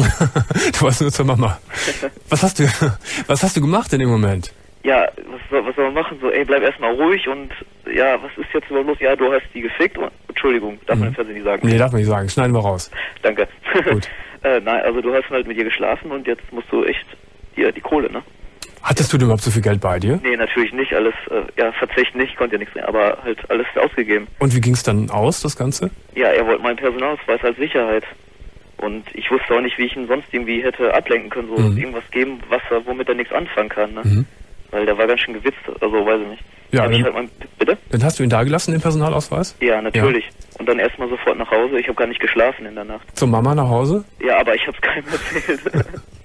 Du warst nur zur Mama. Was hast du, was hast du gemacht in dem Moment? Ja, was soll, was soll man machen? So, ey, bleib erstmal ruhig und ja, was ist jetzt überhaupt los? Ja, du hast die gefickt und, Entschuldigung, darf mhm. man im Fernsehen nicht sagen. Nee, darf man nicht sagen, schneiden wir raus. Danke. Gut. äh, nein, also du hast halt mit ihr geschlafen und jetzt musst du echt hier die Kohle, ne? Hattest du denn überhaupt so viel Geld bei dir? Nee, natürlich nicht, alles, äh, ja, Verzicht nicht, konnte ja nichts mehr, aber halt alles ausgegeben. Und wie ging's dann aus, das Ganze? Ja, er wollte meinen Personalausweis als Sicherheit. Und ich wusste auch nicht, wie ich ihn sonst irgendwie hätte ablenken können, so mhm. irgendwas geben, was er, womit er nichts anfangen kann, ne? Mhm. Weil der war ganz schön gewitzt, also weiß ich nicht. Ja, dann, ich halt mein, bitte? Dann hast du ihn da gelassen, den Personalausweis? Ja, natürlich. Ja. Und dann erstmal sofort nach Hause. Ich habe gar nicht geschlafen in der Nacht. Zur Mama nach Hause? Ja, aber ich habe es keinem erzählt.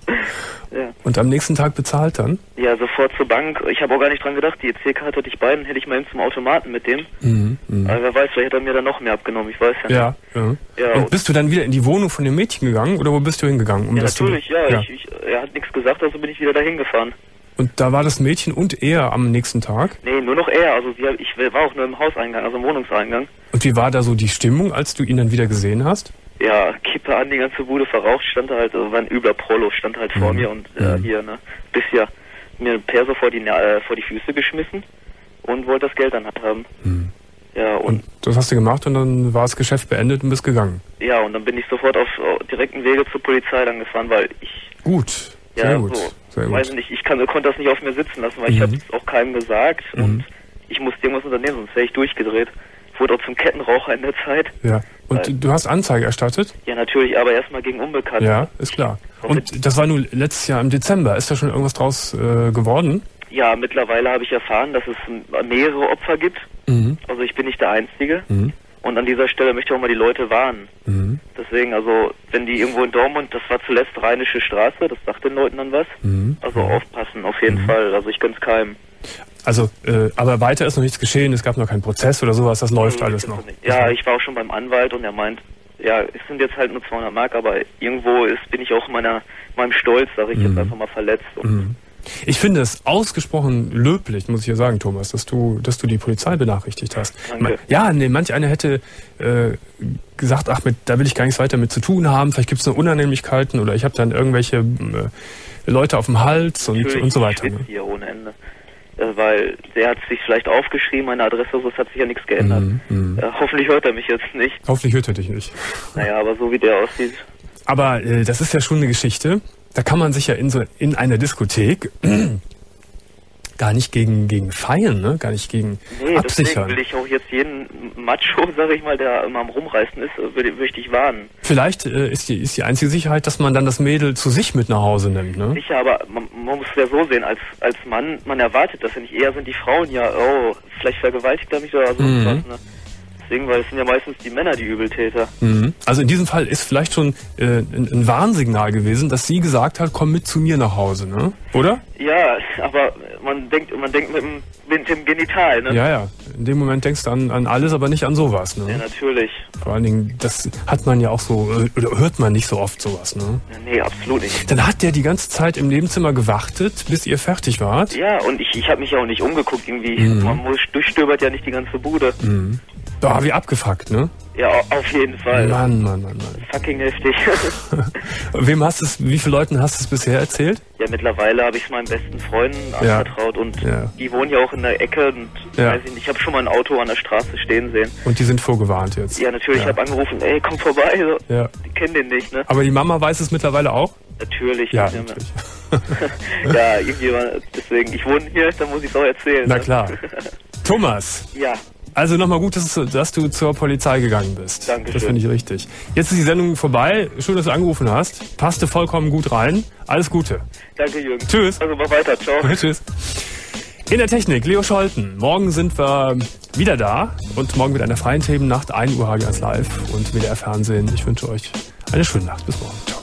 Ja. Und am nächsten Tag bezahlt dann? Ja, sofort zur Bank. Ich habe auch gar nicht dran gedacht, die E C-Karte hatte ich beiden, hätte ich mal hin zum Automaten mit dem. Mhm, mh. Aber wer weiß, vielleicht hat er mir dann noch mehr abgenommen, ich weiß ja nicht. Ja, ja. ja und bist du dann wieder in die Wohnung von dem Mädchen gegangen oder wo bist du hingegangen? Um ja, das natürlich, zu... ja. ja. Ich, ich, er hat nichts gesagt, also bin ich wieder dahin gefahren. Und da war das Mädchen und er am nächsten Tag? Nee, nur noch er. Also sie, ich war auch nur im Hauseingang, also im Wohnungseingang. Und wie war da so die Stimmung, als du ihn dann wieder gesehen hast? ja, Kippe an, die ganze Bude verraucht, stand da halt, also war ein übler Prolo, stand halt vor mhm. mir und äh, hier, ne, bisher mir ein Perso vor die, äh, vor die Füße geschmissen und wollte das Geld dann halt haben. Mhm. Ja, und, und das hast du gemacht und dann war das Geschäft beendet und bist gegangen? Ja, und dann bin ich sofort auf, auf direkten Wege zur Polizei dann gefahren, weil ich... Gut, sehr ja, gut. So, sehr gut. weiß nicht, ich kann, konnte das nicht auf mir sitzen lassen, weil mhm. ich habe es auch keinem gesagt mhm. und ich musste irgendwas unternehmen, sonst wäre ich durchgedreht. Ich wurde auch zum Kettenraucher in der Zeit. Ja, und weil, du hast Anzeige erstattet? Ja, natürlich, aber erstmal gegen Unbekannte. Ja, ist klar. Und das war nun letztes Jahr im Dezember. Ist da schon irgendwas draus äh, geworden? Ja, mittlerweile habe ich erfahren, dass es mehrere Opfer gibt. Mhm. Also ich bin nicht der Einzige. Mhm. Und an dieser Stelle möchte ich auch mal die Leute warnen. Mhm. Deswegen, also, wenn die irgendwo in Dortmund, das war zuletzt Rheinische Straße, das sagt den Leuten dann was. Mhm. Also aufpassen, auf jeden mhm. Fall. Also ich gönn's keinem. Also, äh, aber weiter ist noch nichts geschehen, es gab noch keinen Prozess oder sowas, das läuft nee, alles noch. Ja, ich war auch schon beim Anwalt und er meint, ja, es sind jetzt halt nur zweihundert Mark, aber irgendwo ist, bin ich auch meiner, meinem Stolz, sag ich mhm. jetzt einfach mal verletzt. Und mhm. Ich finde es ausgesprochen löblich, muss ich ja sagen, Thomas, dass du, dass du die Polizei benachrichtigt hast. Danke. Ja, nee, manch einer hätte äh, gesagt, ach, mit, da will ich gar nichts weiter mit zu tun haben, vielleicht gibt es nur Unannehmlichkeiten oder ich habe dann irgendwelche äh, Leute auf dem Hals und, und so weiter. Ne? Hier ohne Ende. Äh, weil der hat sich vielleicht aufgeschrieben, meine Adresse, so, es hat sich ja nichts geändert. Mhm. Äh, hoffentlich hört er mich jetzt nicht. Hoffentlich hört er dich nicht. Naja, aber so wie der aussieht. Aber äh, das ist ja schon eine Geschichte. Da kann man sich ja in so in einer Diskothek gar nicht gegen gegen feiern, ne? Gar nicht gegen nee, absichern. Deswegen will ich auch jetzt jeden Macho, sag ich mal, der immer am Rumreißen ist, würde, würde ich warnen. Vielleicht äh, ist die ist die einzige Sicherheit, dass man dann das Mädel zu sich mit nach Hause nimmt, ne? Sicher, aber man, man muss es ja so sehen, als als Mann, man erwartet das ja nicht. Eher sind die Frauen ja, oh, vielleicht vergewaltigt er mich oder so mhm. was, ne? Deswegen, weil es sind ja meistens die Männer die Übeltäter. Mhm. Also in diesem Fall ist vielleicht schon äh, ein, ein Warnsignal gewesen, dass sie gesagt hat, komm mit zu mir nach Hause, ne? Oder? Ja, aber man denkt, man denkt mit dem, mit dem Genital, ne? Ja, ja. In dem Moment denkst du an, an alles, aber nicht an sowas, ne? Ja, natürlich. Vor allen Dingen, das hat man ja auch so, oder hört man nicht so oft sowas, ne? Ja, nee, absolut nicht. Dann hat der die ganze Zeit im Nebenzimmer gewartet, bis ihr fertig wart? Ja, und ich, ich habe mich ja auch nicht umgeguckt irgendwie. Mhm. Man muss, durchstöbert ja nicht die ganze Bude. Mhm. Da wie abgefuckt, ne? Ja, auf jeden Fall. Mann, Mann, Mann, Mann. Fucking heftig. Wem hast es, wie viele Leuten hast du es bisher erzählt? Ja, mittlerweile habe ich es meinen besten Freunden ja. anvertraut und ja. die wohnen ja auch in der Ecke und ja. weiß ich nicht, ich habe schon mal ein Auto an der Straße stehen sehen. Und die sind vorgewarnt jetzt? Ja, natürlich, ja. ich habe angerufen, ey, komm vorbei. So. Ja. Die kennen den nicht, ne? Aber die Mama weiß es mittlerweile auch? Natürlich. Ja, natürlich. Ja, irgendjemand, deswegen, ich wohne hier, da muss ich es auch erzählen. Na ne? klar. Thomas. Ja. Also nochmal gut, dass, dass du zur Polizei gegangen bist. Dankeschön. Das finde ich richtig. Jetzt ist die Sendung vorbei. Schön, dass du angerufen hast. Passte vollkommen gut rein. Alles Gute. Danke, Jürgen. Tschüss. Also mach weiter. Ciao. Tschüss. In der Technik, Leo Scholten. Morgen sind wir wieder da. Und morgen mit einer freien Themennacht. ein Uhr H G eins Live und W D R Fernsehen. Ich wünsche euch eine schöne Nacht. Bis morgen. Ciao.